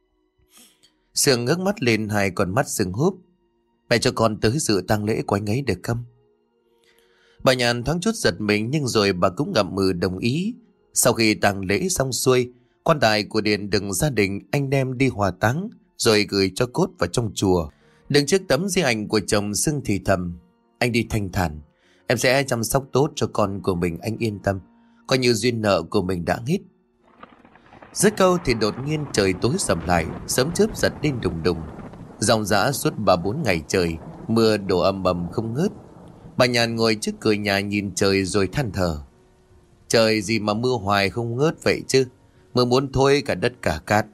Sương ngước mắt lên, hai con mắt sưng húp. Mẹ cho con tới dự tang lễ của anh ấy được không? Bà Nhàn thoáng chút giật mình nhưng rồi bà cũng ngậm ngùi đồng ý. Sau khi tang lễ xong xuôi, quan tài của Điền đừng gia đình anh đem đi hỏa táng rồi gửi cho cốt vào trong chùa. Đứng trước tấm di ảnh của chồng Sương thì thầm. Anh đi thanh thản. Em sẽ chăm sóc tốt cho con của mình, anh yên tâm. Coi như duyên nợ của mình đã hết. Dứt câu thì đột nhiên trời tối sầm lại, sớm chớp giật lên đùng đùng. Dòng dã suốt ba bốn ngày trời, mưa đổ ầm ầm không ngớt. Bà Nhàn ngồi trước cửa nhà nhìn trời rồi than thở. Trời gì mà mưa hoài không ngớt vậy chứ. Mưa muốn thôi cả đất cả cát.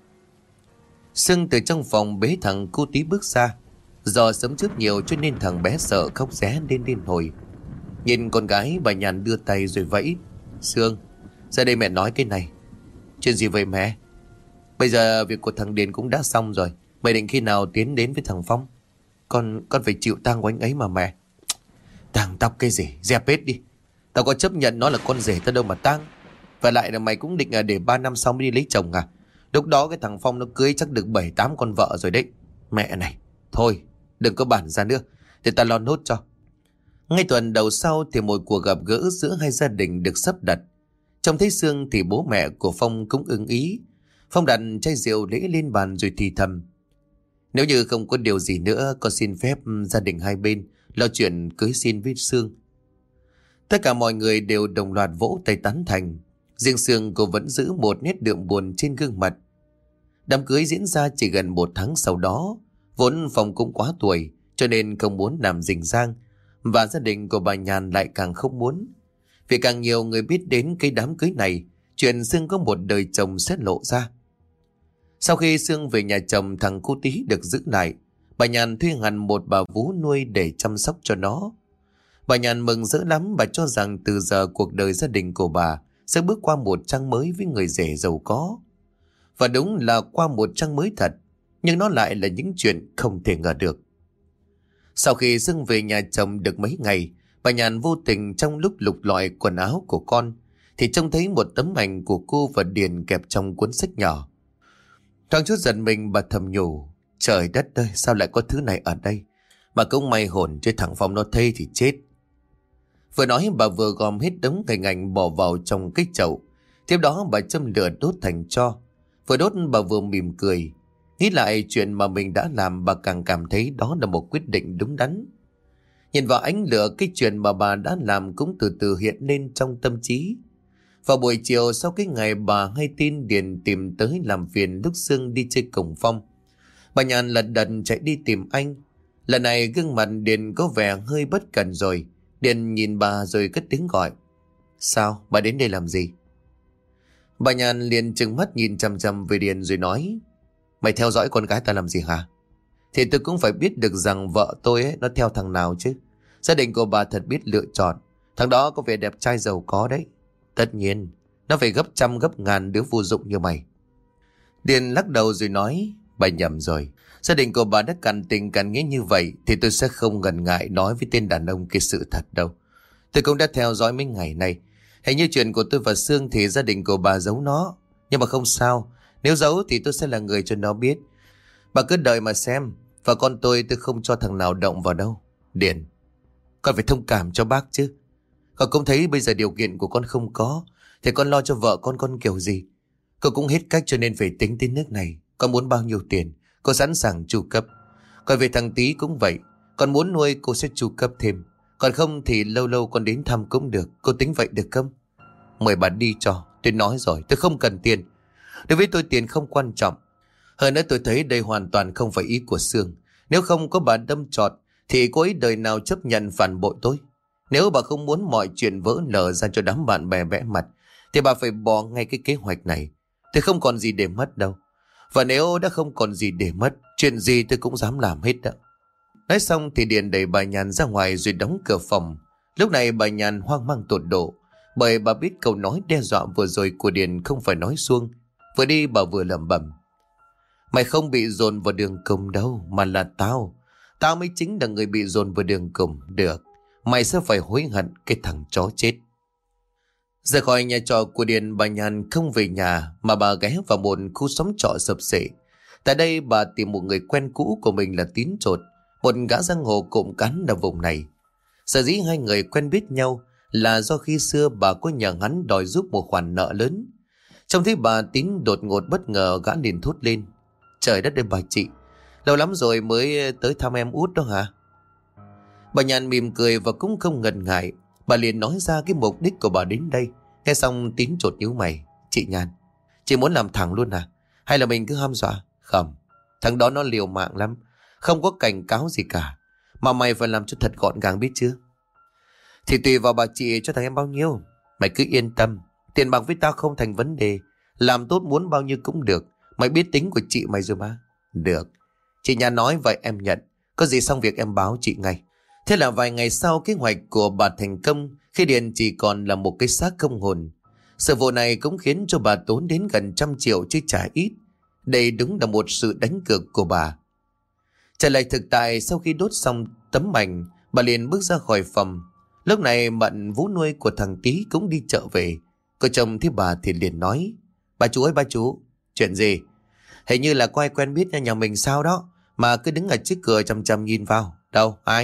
Sương từ trong phòng bế thằng cô Tí bước ra. Do sớm trước nhiều cho nên thằng bé sợ khóc ré lên liên hồi. Nhìn con gái, bà Nhàn đưa tay rồi vẫy. Sương, ra đây mẹ nói cái này. Chuyện gì vậy mẹ? Bây giờ việc của thằng Điền cũng đã xong rồi. Mày định khi nào tiến đến với thằng Phong? Con con phải chịu tang của anh ấy mà mẹ. Tang tóc cái gì? Dẹp hết đi. Tao có chấp nhận nó là con rể tao đâu mà tang. Và lại là mày cũng định để ba năm sau mới đi lấy chồng à? Lúc đó cái thằng Phong nó cưới chắc được bảy tám con vợ rồi đấy. Mẹ này, thôi đừng có bản ra nữa. Để ta lo nốt cho. Ngay tuần đầu sau thì một cuộc gặp gỡ giữa hai gia đình được sắp đặt. Trông thấy Sương thì bố mẹ của Phong cũng ưng ý. Phong đặt chai rượu lễ lên bàn rồi thì thầm. Nếu như không có điều gì nữa, con xin phép gia đình hai bên lo chuyện cưới xin với Sương. Tất cả mọi người đều đồng loạt vỗ tay tán thành. Riêng Sương cô vẫn giữ một nét đượm buồn trên gương mặt. Đám cưới diễn ra chỉ gần một tháng sau đó. Vốn Phong cũng quá tuổi cho nên không muốn làm rình rang. Và gia đình của bà Nhàn lại càng không muốn. Vì càng nhiều người biết đến cái đám cưới này, chuyện Sương có một đời chồng sẽ lộ ra. Sau khi Sương về nhà chồng, thằng cô Tí được giữ lại. Bà Nhàn thuê hẳn một bà vú nuôi để chăm sóc cho nó. Bà Nhàn mừng rỡ lắm, bà cho rằng từ giờ cuộc đời gia đình của bà sẽ bước qua một trang mới với người rể giàu có. Và đúng là qua một trang mới thật, nhưng nó lại là những chuyện không thể ngờ được. Sau khi Sương về nhà chồng được mấy ngày, bà Nhàn vô tình trong lúc lục lọi quần áo của con thì trông thấy một tấm ảnh của cô và Điền kẹp trong cuốn sách nhỏ. Thoáng chút giận mình, bà thầm nhủ. Trời đất ơi, sao lại có thứ này ở đây? Mà cũng may hồn chứ thằng Phong nó thây thì chết. Vừa nói bà vừa gom hết đống hình ảnh bỏ vào trong cái chậu. Tiếp đó bà châm lửa đốt thành tro. Vừa đốt bà vừa mỉm cười. Nghĩ lại chuyện mà mình đã làm, bà càng cảm thấy đó là một quyết định đúng đắn. Nhìn vào ánh lửa, cái chuyện mà bà đã làm cũng từ từ hiện lên trong tâm trí. Vào buổi chiều sau cái ngày bà hay tin Điền tìm tới làm phiền lúc Sương đi chơi cùng Phong, bà Nhàn lật đật chạy đi tìm anh. Lần này gương mặt Điền có vẻ hơi bất cẩn rồi. Điền nhìn bà rồi cất tiếng gọi. Sao, bà đến đây làm gì? Bà Nhàn liền trừng mắt nhìn chằm chằm về Điền rồi nói. Mày theo dõi con gái ta làm gì hả? Thì tôi cũng phải biết được rằng vợ tôi ấy, nó theo thằng nào chứ. Gia đình của bà thật biết lựa chọn. Thằng đó có vẻ đẹp trai giàu có đấy. Tất nhiên, nó phải gấp trăm gấp ngàn đứa vô dụng như mày. Điền lắc đầu rồi nói. Bà nhầm rồi. Gia đình của bà đã cằn tình cằn nghĩa như vậy thì tôi sẽ không ngần ngại nói với tên đàn ông kia sự thật đâu. Tôi cũng đã theo dõi mấy ngày nay. Hình như chuyện của tôi và Sương thì gia đình của bà giấu nó. Nhưng mà không sao. Nếu giấu thì tôi sẽ là người cho nó biết. Bà cứ đợi mà xem. Và con tôi tôi không cho thằng nào động vào đâu. Điền, con phải thông cảm cho bác chứ. Con cũng thấy bây giờ điều kiện của con không có. Thì con lo cho vợ con con kiểu gì. Con cũng hết cách cho nên phải tính đến nước này. Con muốn bao nhiêu tiền cô sẵn sàng chu cấp. Còn về thằng Tý cũng vậy. Con muốn nuôi cô sẽ chu cấp thêm. Còn không thì lâu lâu con đến thăm cũng được. Cô tính vậy được không? Mời bà đi cho. Tôi nói rồi tôi không cần tiền. Đối với tôi tiền không quan trọng. Hơn nữa tôi thấy đây hoàn toàn không phải ý của Sương. Nếu không có bà đâm chọt thì cô ấy đời nào chấp nhận phản bội tôi. Nếu bà không muốn mọi chuyện vỡ lở ra cho đám bạn bè vẽ mặt thì bà phải bỏ ngay cái kế hoạch này. Tôi không còn gì để mất đâu. Và nếu đã không còn gì để mất, chuyện gì tôi cũng dám làm hết đó. Nói xong thì Điền đẩy bà Nhàn ra ngoài rồi đóng cửa phòng. Lúc này bà Nhàn hoang mang tột độ. Bởi bà biết câu nói đe dọa vừa rồi của Điền không phải nói suông. Vừa đi bà vừa lẩm bẩm. Mày không bị dồn vào đường cùng đâu, mà là tao. Tao mới chính là người bị dồn vào đường cùng. Được, mày sẽ phải hối hận cái thằng chó chết. Rời khỏi nhà trọ của Điền, bà Nhàn không về nhà mà bà ghé vào một khu xóm trọ sập xệ. Tại đây bà tìm một người quen cũ của mình là Tín Trột, một gã giang hồ cộm cán ở vùng này. Sở dĩ hai người quen biết nhau là do khi xưa bà có nhờ hắn đòi giúp một khoản nợ lớn. Trông thấy bà Tín đột ngột bất ngờ, gã liền thốt lên. Trời đất ơi bà chị, lâu lắm rồi mới tới thăm em út đó hả? Bà Nhàn mỉm cười và cũng không ngần ngại. Bà liền nói ra cái mục đích của bà đến đây. Nghe xong Tín chột nhíu mày. Chị Nhàn, chị muốn làm thẳng luôn à? Hay là mình cứ hăm dọa? Không, thằng đó nó liều mạng lắm. Không có cảnh cáo gì cả. Mà mày phải làm cho thật gọn gàng biết chưa? Thì tùy vào bà chị cho thằng em bao nhiêu. Mày cứ yên tâm. Tiền bạc với tao không thành vấn đề. Làm tốt muốn bao nhiêu cũng được. Mày biết tính của chị mày rồi mà. Được. Chị Nhàn nói vậy em nhận. Có gì xong việc em báo chị ngay. Thế là vài ngày sau kế hoạch của bà thành công. Khi Điền chỉ còn là một cái xác không hồn. Sự vụ này cũng khiến cho bà tốn đến gần trăm triệu chứ chả ít. Đây đúng là một sự đánh cược của bà. Trở lại thực tại, sau khi đốt xong tấm mảnh, bà liền bước ra khỏi phòng. Lúc này Mận vú nuôi của thằng Tý cũng đi chợ về. Cô chồng thấy bà thì liền nói. Bà chú ơi bà chú. Chuyện gì? Hình như là có ai quen biết nhà mình sao đó mà cứ đứng ở trước cửa chằm chằm nhìn vào. Đâu? Ai?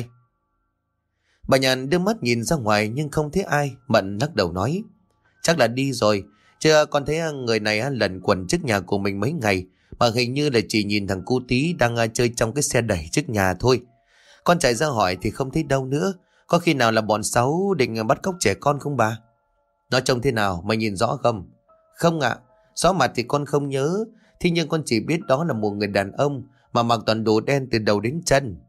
Bà Nhàn đưa mắt nhìn ra ngoài nhưng không thấy ai. Mận lắc đầu nói. Chắc là đi rồi. Chứ con thấy người này lẩn quẩn trước nhà của mình mấy ngày. Mà hình như là chỉ nhìn thằng cu Tí đang chơi trong cái xe đẩy trước nhà thôi. Con chạy ra hỏi thì không thấy đâu nữa. Có khi nào là bọn xấu định bắt cóc trẻ con không bà? Nó trông thế nào? Mày nhìn rõ không? Không ạ. À, rõ mặt thì con không nhớ. Thế nhưng con chỉ biết đó là một người đàn ông mà mặc toàn đồ đen từ đầu đến chân.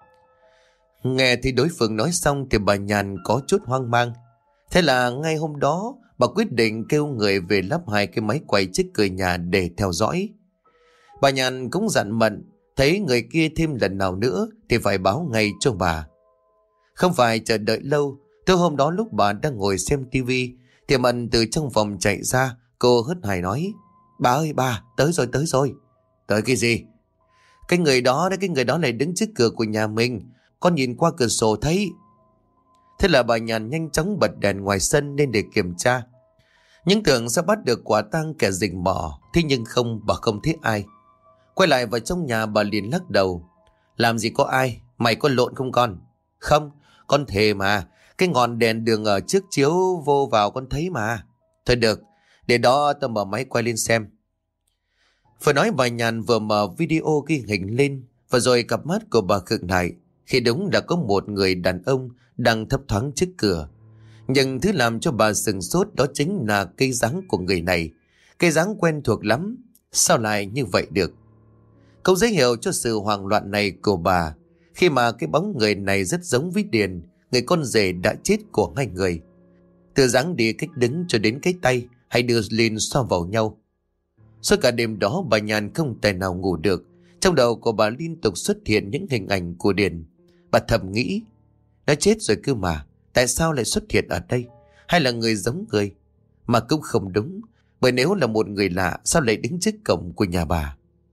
Nghe thì đối phương nói xong thì bà Nhàn có chút hoang mang. Thế là ngay hôm đó bà quyết định kêu người về lắp hai cái máy quay trước cửa nhà để theo dõi. Bà Nhàn cũng dặn Mận thấy người kia thêm lần nào nữa thì phải báo ngay cho bà. Không phải chờ đợi lâu. Từ hôm đó lúc bà đang ngồi xem tivi thì Mận từ trong phòng chạy ra. Cô hớt hải nói. Bà ơi bà, tới rồi tới rồi. Tới cái gì? Cái người đó đấy, cái người đó lại đứng trước cửa của nhà mình. Con nhìn qua cửa sổ thấy. Thế là bà Nhàn nhanh chóng bật đèn ngoài sân lên để kiểm tra. Nhưng tưởng sẽ bắt được quả tang kẻ rình mò. Thế nhưng không, bà không thấy ai. Quay lại vào trong nhà bà liền lắc đầu. Làm gì có ai? Mày có lộn không con? Không, con thề mà. Cái ngọn đèn đường ở trước chiếu vô vào con thấy mà. Thôi được, để đó tao mở máy quay lên xem. Vừa nói bà Nhàn vừa mở video ghi hình lên. Và rồi cặp mắt của bà khựng lại khi đúng đã có một người đàn ông đang thấp thoáng trước cửa. Nhưng thứ làm cho bà sừng sốt đó chính là cây dáng của người này. Cây dáng quen thuộc lắm. Sao lại như vậy được? Câu giới hiệu cho sự hoảng loạn này của bà khi mà cái bóng người này rất giống với Điền, người con rể đã chết của hai người. Từ dáng đi cách đứng cho đến cái tay hay đưa lên xoa vào nhau. Suốt cả đêm đó bà Nhàn không tài nào ngủ được. Trong đầu của bà liên tục xuất hiện những hình ảnh của Điền. Bà thầm nghĩ, đã chết rồi cơ mà, tại sao lại xuất hiện ở đây? Hay là người giống người? Mà cũng không đúng, bởi nếu là một người lạ sao lại đứng trước cổng của nhà bà?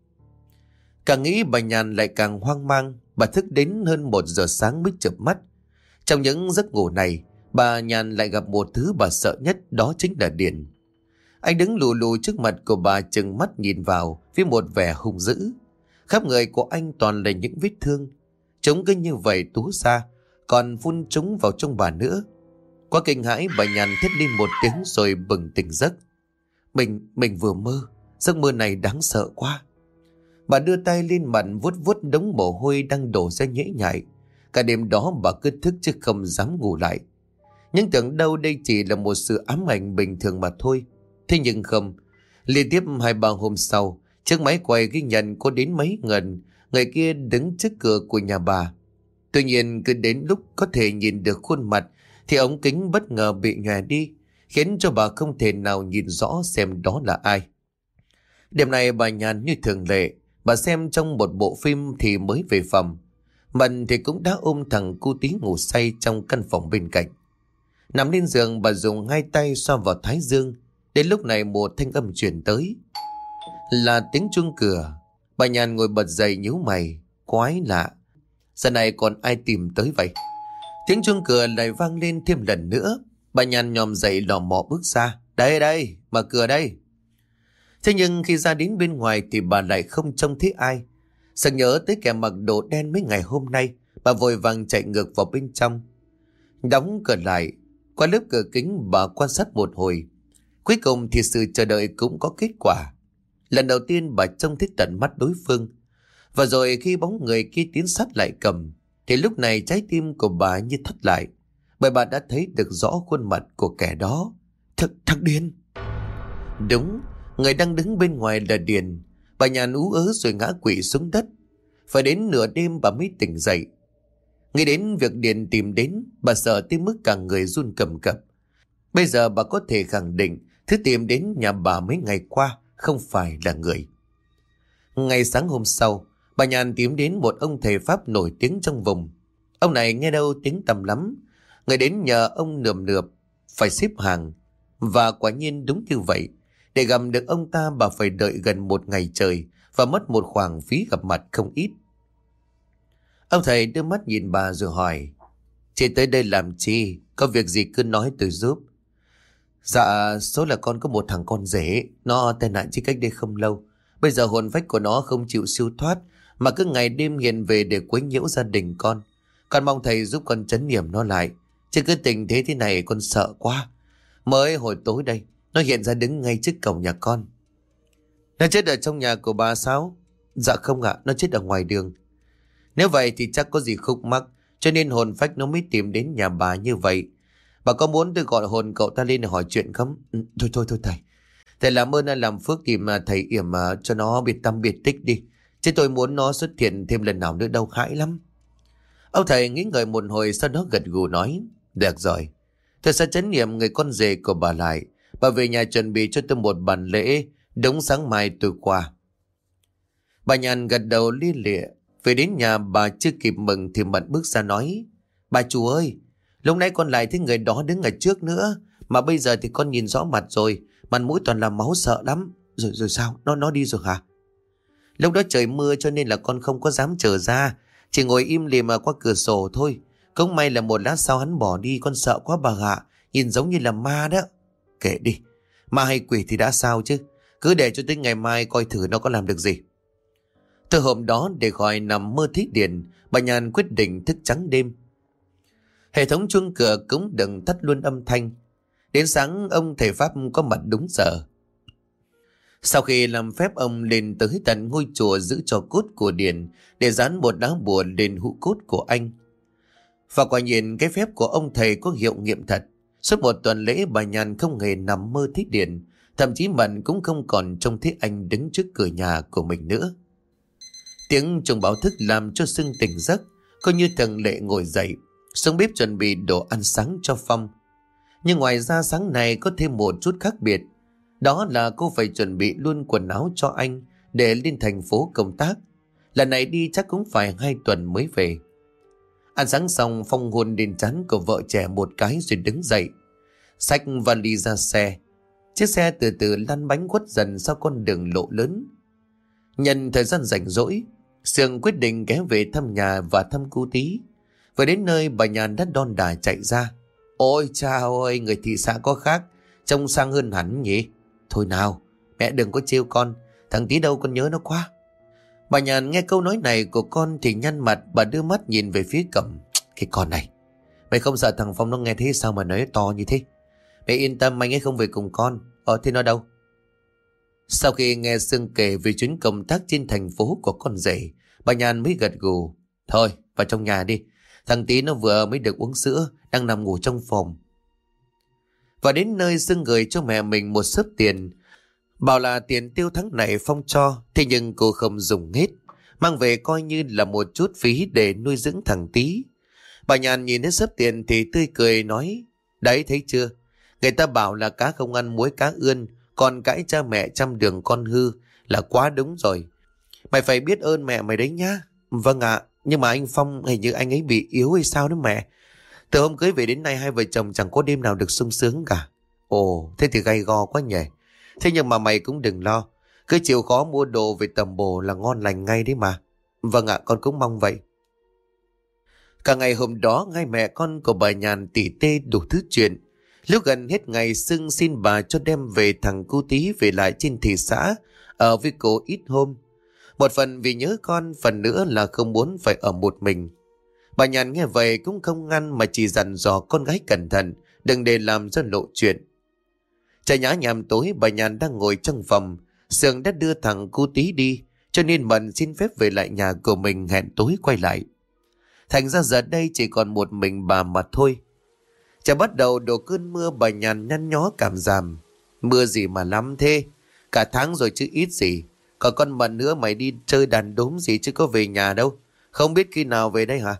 Càng nghĩ bà Nhàn lại càng hoang mang. Bà thức đến hơn một giờ sáng mới chợp mắt. Trong những giấc ngủ này, bà Nhàn lại gặp một thứ bà sợ nhất, đó chính là Điền. Anh đứng lù lù trước mặt của bà, trừng mắt nhìn vào với một vẻ hung dữ. Khắp người của anh toàn là những vết thương. Chúng cứ như vậy túa ra, còn phun chúng vào trong bà nữa. Quá kinh hãi, bà Nhàn thét lên một tiếng rồi bừng tỉnh giấc. Mình, mình vừa mơ, giấc mơ này đáng sợ quá. Bà đưa tay lên mặt vuốt vuốt đống mồ hôi đang đổ ra nhễ nhại. Cả đêm đó bà cứ thức chứ không dám ngủ lại. Nhưng tưởng đâu đây chỉ là một sự ám ảnh bình thường mà thôi. Thế nhưng không. Liên tiếp hai ba hôm sau, chiếc máy quay ghi nhận có đến mấy ngần người kia đứng trước cửa của nhà bà. Tuy nhiên cứ đến lúc có thể nhìn được khuôn mặt thì ống kính bất ngờ bị nhòe đi, khiến cho bà không thể nào nhìn rõ xem đó là ai. Đêm nay bà Nhàn như thường lệ, bà xem trong một bộ phim thì mới về phòng. Mận thì cũng đã ôm thằng cu tí ngủ say trong căn phòng bên cạnh. Nằm lên giường, bà dùng hai tay xoa vào thái dương. Đến lúc này một thanh âm truyền tới, là tiếng chuông cửa. Bà Nhàn ngồi bật dậy nhíu mày, quái lạ, giờ này còn ai tìm tới vậy? Tiếng chuông cửa lại vang lên thêm lần nữa. Bà Nhàn nhòm dậy lò mò bước ra. Đây đây, mở cửa đây. Thế nhưng khi ra đến bên ngoài thì bà lại không trông thấy ai. Sực nhớ tới kẻ mặc đồ đen mấy ngày hôm nay, bà vội vàng chạy ngược vào bên trong. Đóng cửa lại, qua lớp cửa kính bà quan sát một hồi. Cuối cùng thì sự chờ đợi cũng có kết quả. Lần đầu tiên bà trông thấy tận mắt đối phương. Và rồi khi bóng người kia tiến sát lại cầm, thì lúc này trái tim của bà như thắt lại. Bởi bà đã thấy được rõ khuôn mặt của kẻ đó. Thật, thật Điền. Đúng, người đang đứng bên ngoài là Điền. Bà Nhàn ú ớ rồi ngã quỵ xuống đất. Phải đến nửa đêm bà mới tỉnh dậy. Nghĩ đến việc Điền tìm đến, bà sợ tới mức cả người run cầm cập. Bây giờ bà có thể khẳng định thứ tìm đến nhà bà mấy ngày qua không phải là người. Ngày sáng hôm sau, bà Nhàn tìm đến một ông thầy Pháp nổi tiếng trong vùng. Ông này nghe đâu tiếng tăm lắm. Người đến nhờ ông nườm nượp phải xếp hàng. Và quả nhiên đúng như vậy. Để gặp được ông ta bà phải đợi gần một ngày trời và mất một khoản phí gặp mặt không ít. Ông thầy đưa mắt nhìn bà rồi hỏi, chị tới đây làm chi? Có việc gì cứ nói tôi giúp. Dạ, số là con có một thằng con rể, nó tai nạn chỉ cách đây không lâu. Bây giờ hồn phách của nó không chịu siêu thoát, mà cứ ngày đêm hiện về để quấy nhiễu gia đình con. Con mong thầy giúp con trấn niệm nó lại. Chứ cứ tình thế thế này con sợ quá. Mới hồi tối đây, nó hiện ra đứng ngay trước cổng nhà con. Nó chết ở trong nhà của bà sao? Dạ không ạ, nó chết ở ngoài đường. Nếu vậy thì chắc có gì khúc mắc, cho nên hồn phách nó mới tìm đến nhà bà như vậy. Bà có muốn tôi gọi hồn cậu ta lên để hỏi chuyện không? Ừ, thôi thôi thôi thầy. Thầy làm ơn làm phước tìm thầy yểm cho nó biệt tâm biệt tích đi. Chứ tôi muốn nó xuất hiện thêm lần nào nữa đâu, hãi lắm. Ông thầy nghĩ ngợi một hồi, sau đó gật gù nói, được rồi, tôi sẽ trấn niệm người con rể của bà lại. Bà về nhà chuẩn bị cho tôi một bàn lễ, đúng sáng mai tôi qua. Bà Nhàn gật đầu lia lịa. Về đến nhà bà chưa kịp mừng thì Mận bước ra nói, bà chủ ơi, lúc nãy con lại thấy người đó đứng ở trước nữa, mà bây giờ thì con nhìn rõ mặt rồi, mặt mũi toàn là máu, sợ lắm. Rồi rồi sao? Nó nó đi rồi hả? Lúc đó trời mưa cho nên là con không có dám trở ra, chỉ ngồi im lìm mà qua cửa sổ thôi. Cũng may là một lát sau hắn bỏ đi, con sợ quá bà ạ, nhìn giống như là ma đó. Kệ đi, ma hay quỷ thì đã sao chứ, cứ để cho tới ngày mai coi thử nó có làm được gì. Từ hôm đó để khỏi nằm mơ thấy Điền, bà Nhàn quyết định thức trắng đêm. Hệ thống chuông cửa cũng đừng tắt luôn âm thanh. Đến sáng ông thầy Pháp có mặt đúng giờ. Sau khi làm phép, ông lên tới tận ngôi chùa giữ cho cốt của Điền để dán một lá bùa lên hũ cốt của anh. Và quả nhiên cái phép của ông thầy có hiệu nghiệm thật. Suốt một tuần lễ bà Nhàn không hề nằm mơ thấy Điền, thậm chí Mận cũng không còn trông thấy anh đứng trước cửa nhà của mình nữa. Tiếng chuông báo thức làm cho Sưng tỉnh giấc. Cô như thường lệ ngồi dậy. xuống bếp chuẩn bị đồ ăn sáng cho Phong. Nhưng ngoài ra sáng nay có thêm một chút khác biệt. Đó là cô phải chuẩn bị luôn quần áo cho anh để lên thành phố công tác. Lần này đi chắc cũng phải hai tuần mới về. Ăn sáng xong, Phong hôn lên trán của vợ trẻ một cái rồi đứng dậy, xách vali ra xe. Chiếc xe từ từ lăn bánh khuất dần sau con đường lộ lớn. Nhân thời gian rảnh rỗi, Sương quyết định ghé về thăm nhà và thăm cô Tí. Vừa đến nơi, bà Nhàn đã đon đả chạy ra. Ôi cha ơi, người thị xã có khác, trông sang hơn hẳn nhỉ. Thôi nào, mẹ đừng có trêu con, thằng Tí đâu con nhớ nó quá. Bà Nhàn nghe câu nói này của con thì nhăn mặt, bà đưa mắt nhìn về phía Cẩm. Cái con này, mày không sợ thằng Phong nó nghe thế sao mà nói to như thế? Mẹ yên tâm, anh ấy không về cùng con. Ờ thế nó đâu? Sau khi nghe Sương kể về chuyến công tác trên thành phố của con rể, bà Nhàn mới gật gù. Thôi, vào trong nhà đi. Thằng Tí nó vừa mới được uống sữa, đang nằm ngủ trong phòng. Và đến nơi, Sương gửi cho mẹ mình một xớp tiền, bảo là tiền tiêu tháng này Phong cho. Thế nhưng cô không dùng hết, mang về coi như là một chút phí để nuôi dưỡng thằng Tí. Bà Nhàn nhìn thấy xớp tiền thì tươi cười nói. Đấy thấy chưa, người ta bảo là cá không ăn muối cá ươn, còn cãi cha mẹ trăm đường con hư là quá đúng rồi. Mày phải biết ơn mẹ mày đấy nhá. Vâng ạ, nhưng mà anh Phong hình như anh ấy bị yếu hay sao đó mẹ. Từ hôm cưới về đến nay hai vợ chồng chẳng có đêm nào được sung sướng cả. Ồ, thế thì gay go quá nhỉ. Thế nhưng mà mày cũng đừng lo, cứ chịu khó mua đồ về tầm bổ là ngon lành ngay đấy mà. Vâng ạ, con cũng mong vậy. Cả ngày hôm đó, hai mẹ con của bà Nhàn tỉ tê đủ thứ chuyện. Lúc gần hết ngày, Sương xin bà cho đem về thằng cu Tí về lại trên thị xã, ở với cô ít hôm. Một phần vì nhớ con, phần nữa là không muốn phải ở một mình. Bà Nhàn nghe vậy cũng không ngăn mà chỉ dặn dò con gái cẩn thận, đừng để làm ra lộ chuyện. Trời nhá nhằm tối, bà Nhàn đang ngồi trong phòng. Sương đã đưa thằng cu Tí đi, cho nên Mận xin phép về lại nhà của mình hẹn tối quay lại. Thành ra giờ đây chỉ còn một mình bà mà thôi. Chả bắt đầu đổ cơn mưa, bà Nhàn nhăn nhó cảm giảm. Mưa gì mà lắm thế, cả tháng rồi chứ ít gì. Còn con Mận nữa, mày đi chơi đàn đốm gì chứ có về nhà đâu. Không biết khi nào về đây hả?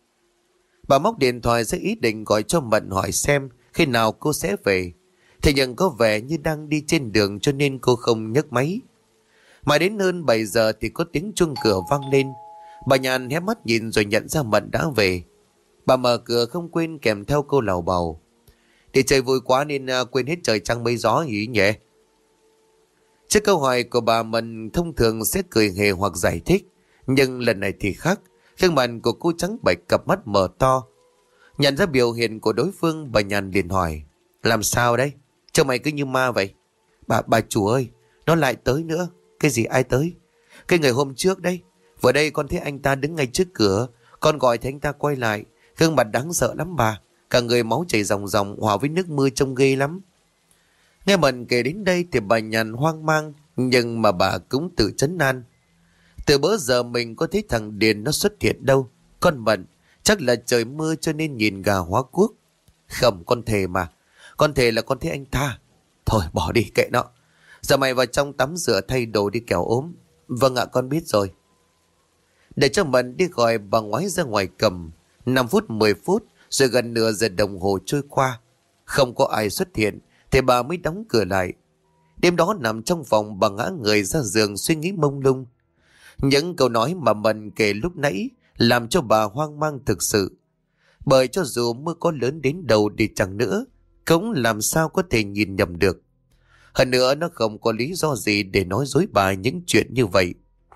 Bà móc điện thoại ra ý định gọi cho Mận hỏi xem khi nào cô sẽ về. Thế nhưng có vẻ như đang đi trên đường cho nên cô không nhấc máy. Mãi đến hơn bảy giờ thì có tiếng chuông cửa vang lên. Bà Nhàn hé mắt nhìn rồi nhận ra Mận đã về. Bà mở cửa không quên kèm theo câu lầu bầu. Thì trời vui quá nên quên hết trời trăng mây gió ý nhỉ? Trước câu hỏi của bà, Mận thông thường sẽ cười hề hoặc giải thích. Nhưng lần này thì khác. Gương mặt của cô trắng bệch, cặp mắt mở to. Nhận ra biểu hiện của đối phương, bà Nhàn liền hỏi. Làm sao đấy? Trông mày cứ như ma vậy. Bà, bà chủ ơi, nó lại tới nữa. Cái gì ai tới? Cái người hôm trước đấy. Vừa đây con thấy anh ta đứng ngay trước cửa. Con gọi thấy anh ta quay lại. Gương mặt đáng sợ lắm bà. Cả người máu chảy ròng ròng hòa với nước mưa trông ghê lắm. Nghe Mận kể đến đây thì bà Nhàn hoang mang. Nhưng mà bà cũng tự trấn an. Từ bữa giờ mình có thấy thằng Điền nó xuất hiện đâu. Con Mận, chắc là trời mưa cho nên nhìn gà hóa cuốc. Không, con thề mà. Con thề là con thấy anh ta. Thôi bỏ đi kệ nó. Giờ mày vào trong tắm rửa thay đồ đi kẻo ốm. Vâng ạ, con biết rồi. Để cho Mận đi gọi bà ngoái ra ngoài cầm. Năm phút mười phút rồi gần nửa giờ đồng hồ trôi qua. Không có ai xuất hiện thì bà mới đóng cửa lại. Đêm đó nằm trong phòng, bà ngã người ra giường suy nghĩ mông lung. Những câu nói mà Mận kể lúc nãy làm cho bà hoang mang thực sự. Bởi cho dù mưa có lớn đến đâu đi chăng nữa, cũng làm sao có thể nhìn nhầm được. Hơn nữa nó không có lý do gì để nói dối bà những chuyện như vậy.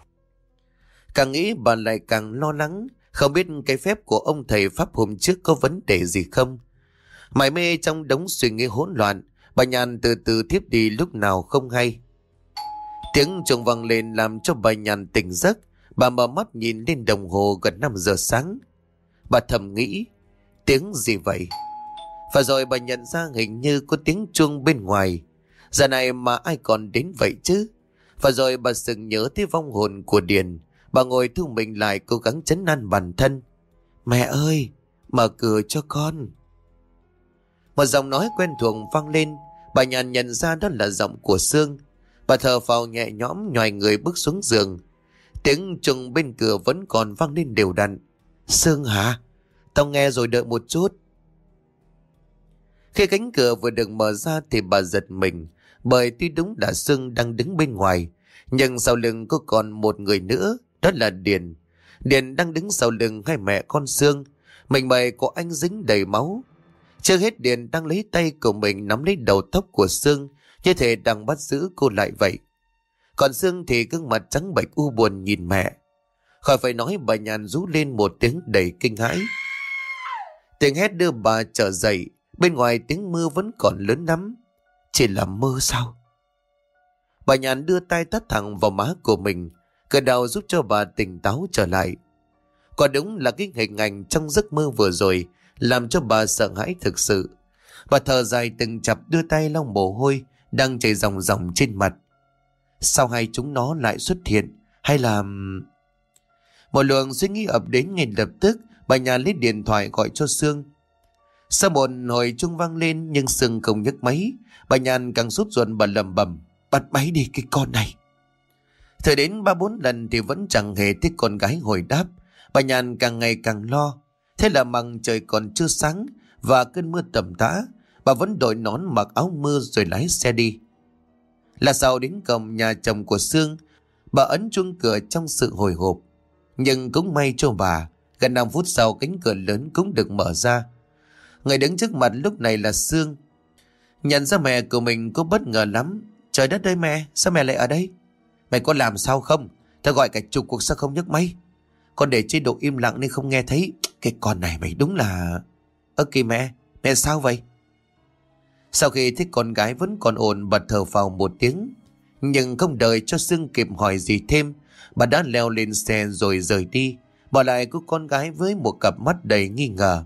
Càng nghĩ bà lại càng lo lắng, không biết cái phép của ông thầy Pháp hôm trước có vấn đề gì không. Mải mê trong đống suy nghĩ hỗn loạn, bà Nhàn từ từ thiếp đi lúc nào không hay. Tiếng chuông vang lên làm cho bà Nhàn tỉnh giấc. Bà mở mắt nhìn lên đồng hồ gần năm giờ sáng. Bà thầm nghĩ, tiếng gì vậy? Và rồi bà nhận ra hình như có tiếng chuông bên ngoài. Giờ này mà ai còn đến vậy chứ? Và rồi bà sực nhớ tới vong hồn của Điền. Bà ngồi thu mình lại cố gắng trấn an bản thân. Mẹ ơi, mở cửa cho con. Một giọng nói quen thuộc vang lên. Bà Nhàn nhận ra đó là giọng của Sương. Bà thở phào nhẹ nhõm nhoài người bước xuống giường. Tiếng chuông bên cửa vẫn còn vang lên đều đặn. Sương hả? Tao nghe rồi, đợi một chút. Khi cánh cửa vừa được mở ra thì bà giật mình, bởi tuy đúng là Sương đang đứng bên ngoài, nhưng sau lưng có còn một người nữa, đó là Điền. Điền đang đứng sau lưng hai mẹ con Sương, mình mày của anh dính đầy máu. Chưa hết, Điền đang lấy tay của mình nắm lấy đầu tóc của Sương, như thể đang bắt giữ cô lại vậy. Còn Sương thì gương mặt trắng bệch u buồn nhìn mẹ. Khỏi phải nói, bà Nhàn rú lên một tiếng đầy kinh hãi. Tiếng hét đưa bà trở dậy. Bên ngoài tiếng mưa vẫn còn lớn lắm. Chỉ là mơ sao? Bà Nhàn đưa tay tát thẳng vào má của mình, cơn đau giúp cho bà tỉnh táo trở lại. Quả đúng là cái hình ảnh trong giấc mơ vừa rồi làm cho bà sợ hãi thực sự. Bà thở dài từng chập, đưa tay lau mồ hôi đang chảy ròng ròng trên mặt. Sao hai chúng nó lại xuất hiện? Hay là... Một luồng suy nghĩ ập đến ngay lập tức. Bà Nhàn lấy điện thoại gọi cho Sương. Sau một hồi chuông vang lên nhưng Sương không nhấc máy. Bà Nhàn càng sốt ruột, bà lầm bầm: "Bắt máy đi cái con này." Thử đến ba bốn lần thì vẫn chẳng hề thấy con gái hồi đáp. Bà Nhàn càng ngày càng lo. Thế là mằng trời còn chưa sáng và cơn mưa tầm tã, bà vẫn đội nón mặc áo mưa rồi lái xe đi. Là sau đến cổng nhà chồng của Sương, bà ấn chuông cửa trong sự hồi hộp. Nhưng cũng may cho bà, gần năm phút sau cánh cửa lớn cũng được mở ra. Người đứng trước mặt lúc này là Sương. Nhận ra mẹ của mình, cô bất ngờ lắm. Trời đất ơi mẹ, sao mẹ lại ở đây? Mày có làm sao không? Tao gọi cả chục cuộc sao không nhấc máy? Con để chế độ im lặng nên không nghe thấy. Cái con này mày đúng là... Ơ kìa mẹ, mẹ sao vậy? Sau khi thấy con gái vẫn còn ổn, bà thở phào một tiếng. Nhưng không đợi cho Sương kịp hỏi gì thêm, bà đã leo lên xe rồi rời đi, bỏ lại cô con gái với một cặp mắt đầy nghi ngờ.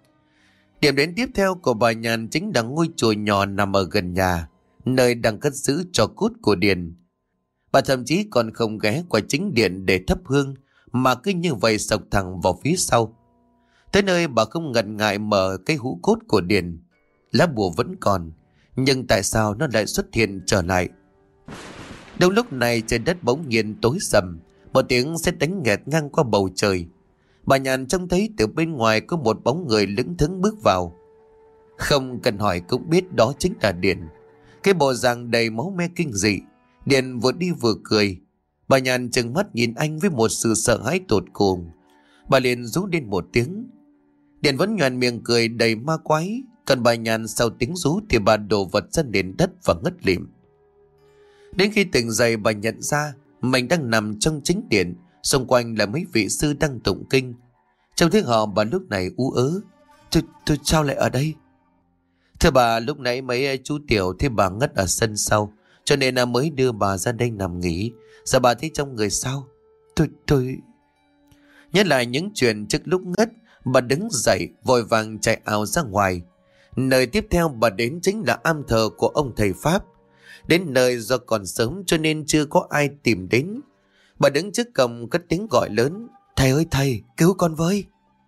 Điểm đến tiếp theo của bà Nhàn chính là ngôi chùa nhỏ nằm ở gần nhà, nơi đang cất giữ tro cốt của Điền. Bà thậm chí còn không ghé qua chính điện để thắp hương, mà cứ như vậy sộc thẳng vào phía sau. Tới nơi bà không ngần ngại mở cái hũ cốt của Điền. Lá bùa vẫn còn, nhưng tại sao nó lại xuất hiện trở lại? Đâu lúc này trời đất bỗng nhiên tối sầm, một tiếng sét đánh nghẹt ngang qua bầu trời. Bà Nhàn trông thấy từ bên ngoài có một bóng người lững thững bước vào. Không cần hỏi cũng biết đó chính là Điền. Cái bộ dạng đầy máu me kinh dị. Điền vừa đi vừa cười. Bà Nhàn trừng mắt nhìn anh với một sự sợ hãi tột cùng. Bà liền rú lên một tiếng. Điền vẫn nhoẻn miệng cười đầy ma quái. Còn bà Nhàn sau tiếng rú thì bà đổ vật ra nền đất và ngất lịm. Đến khi tỉnh dậy, bà nhận ra mình đang nằm trong chính điện, xung quanh là mấy vị sư đang tụng kinh. Trông thấy họ, bà lúc này ú ớ: Tôi, tôi sao lại ở đây? Thưa bà, lúc nãy mấy chú Tiểu thấy bà ngất ở sân sau, cho nên là mới đưa bà ra đây nằm nghỉ. Giờ bà thấy trong người sao? Tôi, tôi... Nhớ lại những chuyện trước lúc ngất, bà đứng dậy vội vàng chạy ào ra ngoài. Nơi tiếp theo bà đến chính là am thờ của ông thầy Pháp. Đến nơi do còn sớm cho nên chưa có ai tìm đến. Bà đứng trước cổng cất tiếng gọi lớn: Thầy ơi thầy, cứu con với!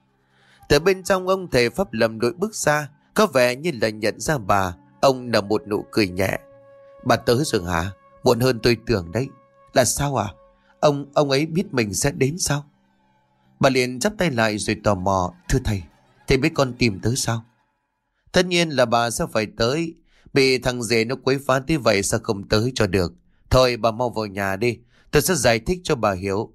Từ bên trong, ông thầy Pháp lầm lũi bước ra, có vẻ như là nhận ra bà. Ông nở một nụ cười nhẹ: Bà tới rồi hả? Muộn hơn tôi tưởng đấy. Là sao à? Ông ông ấy biết mình sẽ đến sao? Bà liền chắp tay lại rồi tò mò: Thưa thầy, thầy biết con tìm tới sao? Tất nhiên là bà sẽ phải tới. Bị thằng rể nó quấy phá thế vậy sao không tới cho được. Thôi bà mau vào nhà đi, tôi sẽ giải thích cho bà hiểu.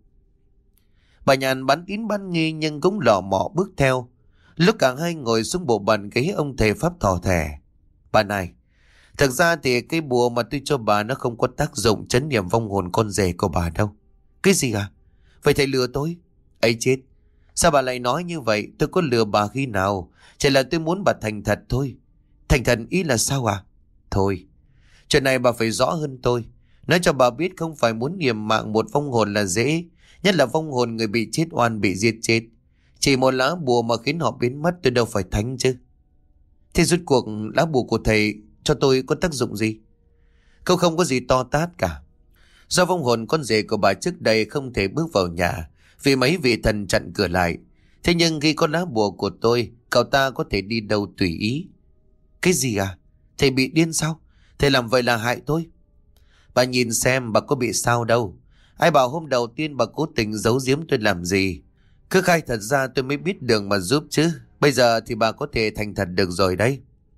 Bà Nhàn bán tín bán nghi nhưng cũng lò mò bước theo. Lúc cả hai ngồi xuống bộ bàn ghế, ông thầy Pháp thò thẻ: Bà này, thực ra thì cái bùa mà tôi cho bà nó không có tác dụng trấn niệm vong hồn con rể của bà đâu. Cái gì à? Vậy thầy lừa tôi? Ấy chết, sao bà lại nói như vậy? Tôi có lừa bà khi nào? Chỉ là tôi muốn bà thành thật thôi. Thành thật ý là sao à? Thôi, chuyện này bà phải rõ hơn tôi. Nói cho bà biết, không phải muốn niệm mạng một vong hồn là dễ. Nhất là vong hồn người bị chết oan, bị giết chết. Chỉ một lá bùa mà khiến họ biến mất, tôi đâu phải thánh chứ. Thế rốt cuộc lá bùa của thầy cho tôi có tác dụng gì? Không không có gì to tát cả. Do vong hồn con rể của bà trước đây không thể bước vào nhà vì mấy vị thần chặn cửa lại. Thế nhưng khi có lá bùa của tôi, cậu ta có thể đi đâu tùy ý. Cái gì à? Thầy bị điên sao? Thầy làm vậy là hại tôi. Bà nhìn xem, bà có bị sao đâu. Ai bảo hôm đầu tiên bà cố tình giấu giếm tôi làm gì? Cứ khai thật ra tôi mới biết đường mà giúp chứ. Bây giờ thì bà có thể thành thật được rồi đấy.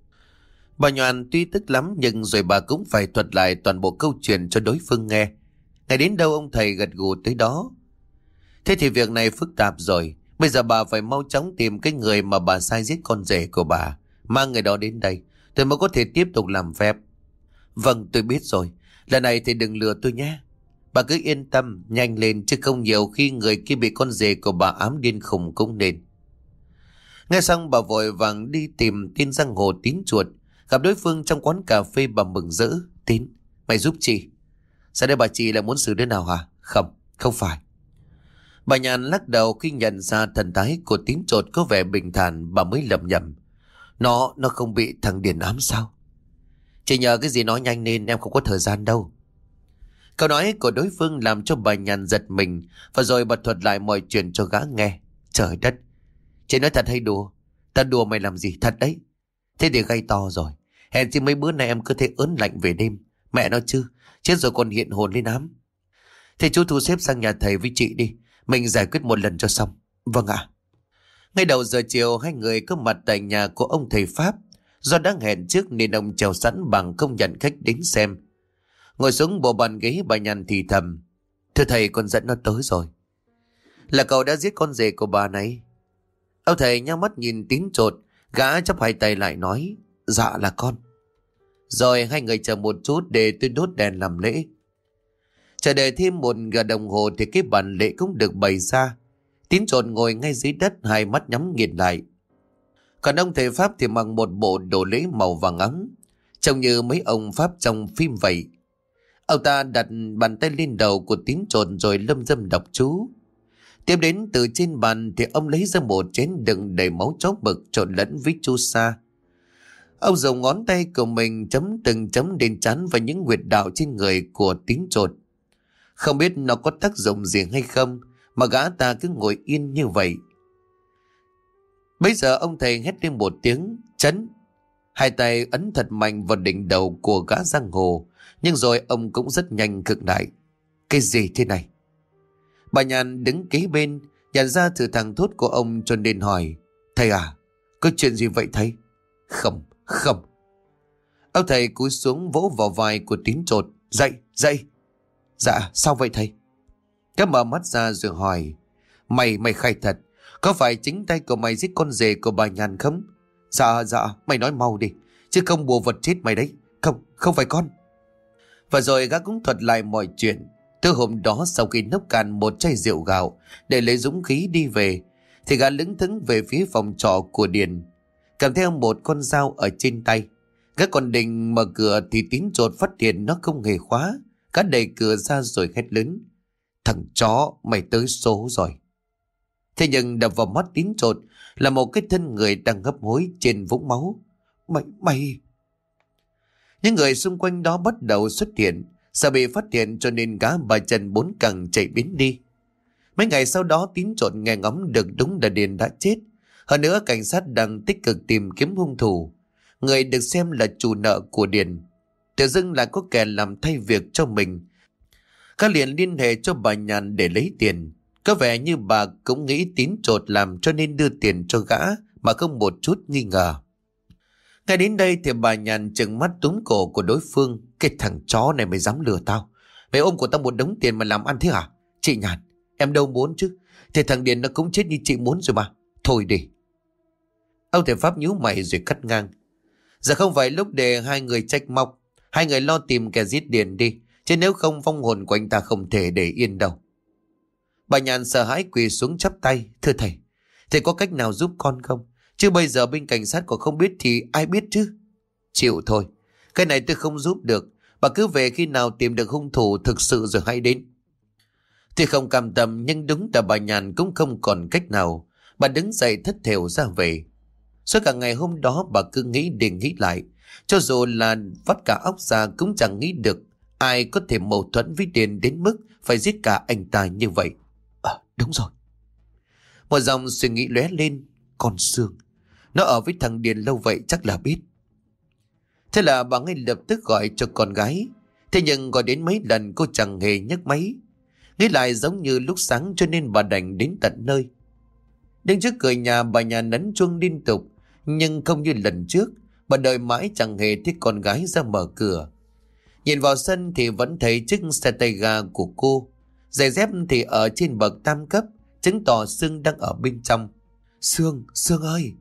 Bà Nhoàn tuy tức lắm nhưng rồi bà cũng phải thuật lại toàn bộ câu chuyện cho đối phương nghe. Ngày đến đâu ông thầy gật gù tới đó. Thế thì việc này phức tạp rồi. Bây giờ bà phải mau chóng tìm cái người mà bà sai giết con rể của bà. Mang người đó đến đây. Tôi mới có thể tiếp tục làm phép. Vâng, tôi biết rồi. Lần này thì đừng lừa tôi nhé. Bà cứ yên tâm, nhanh lên, chứ không nhiều khi người kia bị con rể của bà ám điên khùng cũng nên. Nghe xong bà vội vàng đi tìm tin giang hồ Tín Chuột. Gặp đối phương trong quán cà phê bà mừng rỡ. Tín, mày giúp chị. Sao đây bà chị lại muốn xử đứa nào hả? Không, không phải. Bà Nhàn lắc đầu khi nhận ra thần thái của Tín Chuột có vẻ bình thản, bà mới lẩm nhẩm. Nó, nó không bị thằng Điền ám sao? Chị nhờ cái gì nói nhanh lên, em không có thời gian đâu. Câu nói của đối phương làm cho bà Nhàn giật mình, và rồi bà thuật lại mọi chuyện cho gã nghe. Trời đất, chị nói thật hay đùa? Ta đùa mày làm gì, thật đấy. Thế thì gây to rồi. Hèn chi mấy bữa nay em cứ thấy ớn lạnh về đêm. Mẹ nó chứ, chết rồi còn hiện hồn lên ám. Thế chú thu xếp sang nhà thầy với chị đi, mình giải quyết một lần cho xong. Vâng ạ. Ngay đầu giờ chiều, hai người có mặt tại nhà của ông thầy Pháp. Do đã hẹn trước nên ông chèo sẵn bằng không nhận khách đến xem. Ngồi xuống bộ bàn ghế, bà Nhàn thì thầm. Thưa thầy, con dẫn nó tới rồi. Là cậu đã giết con rể của bà này? Ông thầy nhắm mắt nhìn Tín Chột, gã chắp hai tay lại nói. Dạ là con. Rồi hai người chờ một chút để tôi đốt đèn làm lễ. Chờ đợi thêm một giờ đồng hồ thì cái bàn lễ cũng được bày ra. Tín Chột ngồi ngay dưới đất, hai mắt nhắm nghiền lại. Còn ông thầy Pháp thì mặc một bộ đồ lễ màu vàng óng, trông như mấy ông Pháp trong phim vậy. Ông ta đặt bàn tay lên đầu của Tín Chột rồi lâm dâm đọc chú. Tiếp đến từ trên bàn thì ông lấy ra một chén đựng đầy máu chó mực trộn lẫn với chu sa. Ông dùng ngón tay của mình chấm từng chấm đến trán và những huyệt đạo trên người của Tín Chột. Không biết nó có tác dụng gì hay không mà gã ta cứ ngồi yên như vậy. Bây giờ ông thầy hét lên một tiếng chấn. Hai tay ấn thật mạnh vào đỉnh đầu của gã giang hồ. Nhưng rồi ông cũng rất nhanh cực lại. Cái gì thế này? Bà Nhàn đứng kế bên, nhận ra từ thằng thốt của ông cho nên hỏi. Thầy à, có chuyện gì vậy thầy? Không, không. Ông thầy cúi xuống vỗ vào vai của Tín Chột. Dậy, dậy. Dạ, sao vậy thầy? Cái mở mắt ra rồi hỏi. Mày, mày khai thật, có phải chính tay của mày giết con rể của bà Nhàn không? Dạ, dạ, mày nói mau đi, chứ không bùa vật chết mày đấy. Không, không phải con. Và rồi gã cũng thuật lại mọi chuyện. Từ hôm đó sau khi nốc cạn một chai rượu gạo để lấy dũng khí đi về, thì gã lững thững về phía phòng trọ của Điền, cầm theo một con dao ở trên tay. Gã còn định mở cửa thì Tín Chột phát hiện nó không hề khóa. Gã đẩy cửa ra rồi hét lớn. Thằng chó, mày tới số rồi. Thế nhưng đập vào mắt Tín Chột là một cái thân người đang hấp hối trên vũng máu. Mày, mày... Những người xung quanh đó bắt đầu xuất hiện. Sợ bị phát hiện cho nên gã ba chân bốn cẳng chạy biến đi. Mấy ngày sau đó Tín Chột nghe ngóng được đúng là Điền đã chết. Hơn nữa cảnh sát đang tích cực tìm kiếm hung thủ, người được xem là chủ nợ của Điền. Tự dưng lại có kẻ làm thay việc cho mình. Các liền liên hệ cho bà Nhàn để lấy tiền. Có vẻ như bà cũng nghĩ Tín Chột làm cho nên đưa tiền cho gã mà không một chút nghi ngờ. Ngay đến đây thì bà Nhàn trừng mắt túm cổ của đối phương. Cái thằng chó này mày dám lừa tao? Mày ôm của tao một đống tiền mà làm ăn thế hả? Chị Nhàn, em đâu muốn chứ. Thì thằng Điền nó cũng chết như chị muốn rồi mà. Thôi đi. Ông thầy Pháp nhíu mày rồi cắt ngang. Giờ không phải lúc để hai người trách móc. Hai người lo tìm kẻ giết Điền đi. Chứ nếu không vong hồn của anh ta không thể để yên đâu. Bà Nhàn sợ hãi quỳ xuống chắp tay. Thưa thầy, thầy có cách nào giúp con không? Chứ bây giờ bên cảnh sát còn không biết thì ai biết chứ? Chịu thôi, cái này tôi không giúp được. Bà cứ về khi nào tìm được hung thủ thực sự rồi hãy đến. Thì không cam tâm, nhưng đúng là bà Nhàn cũng không còn cách nào. Bà đứng dậy thất thểu ra về. Suốt cả ngày hôm đó bà cứ nghĩ đi nghĩ lại. Cho dù là vắt cả óc ra cũng chẳng nghĩ được ai có thể mâu thuẫn với Điền đến mức phải giết cả anh ta như vậy. À, đúng rồi. Một dòng suy nghĩ lóe lên. Con Sương, nó ở với thằng Điền lâu vậy chắc là biết. Thế là bà ngay lập tức gọi cho con gái. Thế nhưng gọi đến mấy lần cô chẳng hề nhấc máy. Nghĩ lại giống như lúc sáng cho nên bà đành đến tận nơi. Đứng trước cửa nhà, bà nhà nấn chuông liên tục, nhưng không như lần trước, bà đợi mãi chẳng hề thấy con gái ra mở cửa. Nhìn vào sân thì vẫn thấy chiếc xe tay ga của cô. Giày dép thì ở trên bậc tam cấp, chứng tỏ Sương đang ở bên trong. Sương, Sương ơi!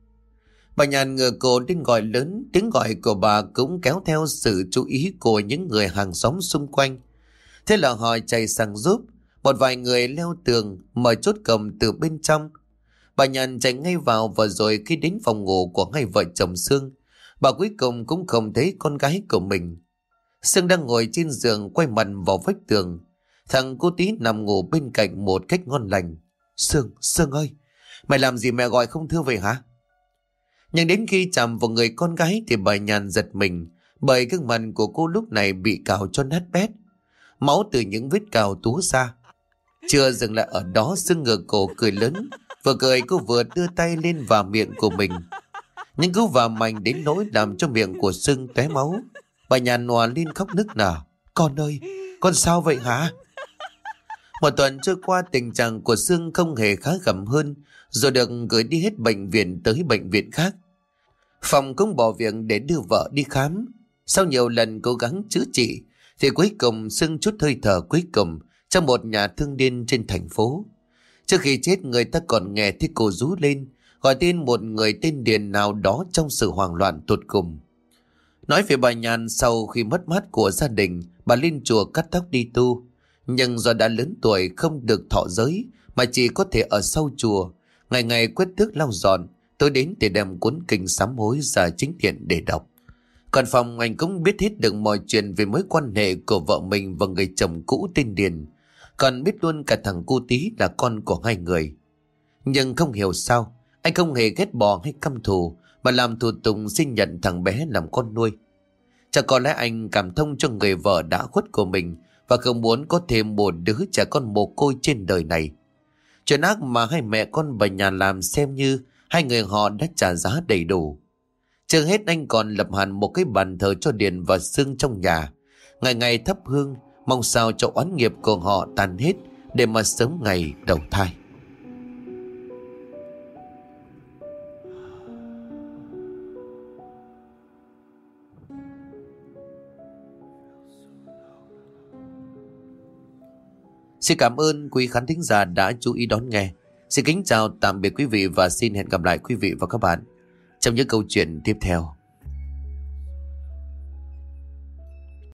Bà Nhàn ngửa cổ lên gọi lớn, tiếng gọi của bà cũng kéo theo sự chú ý của những người hàng xóm xung quanh. Thế là họ chạy sang giúp. Một vài người leo tường, mở chốt cổng từ bên trong. Bà Nhàn chạy ngay vào, và rồi khi đến phòng ngủ của hai vợ chồng Sương, bà cuối cùng cũng không thấy con gái của mình. Sương đang ngồi trên giường quay mặt vào vách tường. Thằng cô Tí nằm ngủ bên cạnh một cách ngon lành. Sương, Sương ơi! Mày làm gì mẹ gọi không thưa vậy hả? Nhưng đến khi chạm vào người con gái thì bà Nhàn giật mình, bởi gương mặt của cô lúc này bị cào cho nát bét. Máu từ những vết cào túa ra. Chưa dừng lại ở đó, Sương ngửa cổ cười lớn. Vừa cười cô vừa đưa tay lên vào miệng của mình. Nhưng cứ vào mạnh đến nỗi làm cho miệng của Sương tóe máu. Bà Nhàn nhòa lên khóc nức nở. Con ơi, con sao vậy hả? Một tuần trôi qua, tình trạng của Sương không hề khá khẩm hơn, rồi được gửi đi hết bệnh viện tới bệnh viện khác. Phòng cũng bỏ việc để đưa vợ đi khám. Sau nhiều lần cố gắng chữa trị thì cuối cùng Sương chút hơi thở cuối cùng trong một nhà thương điên trên thành phố. Trước khi chết, người ta còn nghe thấy cô rú lên, gọi tên một người tên Điền nào đó trong sự hoảng loạn tột cùng. Nói về bà Nhàn, sau khi mất mát của gia đình, bà lên chùa cắt tóc đi tu. Nhưng do đã lớn tuổi không được thọ giới, mà chỉ có thể ở sau chùa, ngày ngày quét tước lau dọn, tôi đến để đem cuốn kinh sám hối ra chính điện để đọc. Còn Phong, anh cũng biết hết được mọi chuyện về mối quan hệ của vợ mình và người chồng cũ tên Điền, còn biết luôn cả thằng cu Tí là con của hai người. Nhưng không hiểu sao anh không hề ghét bỏ hay căm thù, mà làm thủ tục xin nhận thằng bé làm con nuôi. Chắc có lẽ anh cảm thông cho người vợ đã khuất của mình, và không muốn có thêm một đứa trẻ con mồ côi trên đời này. Chuyện ác mà hai mẹ con bà Nhàn làm xem như hai người họ đã trả giá đầy đủ. Chưa hết, anh còn lập hẳn một cái bàn thờ cho Điền và Sương trong nhà, ngày ngày thắp hương, mong sao cho oán nghiệp của họ tan hết để mà sớm ngày đầu thai. Xin cảm ơn quý khán thính giả đã chú ý đón nghe. Xin kính chào tạm biệt quý vị và xin hẹn gặp lại quý vị và các bạn trong những câu chuyện tiếp theo.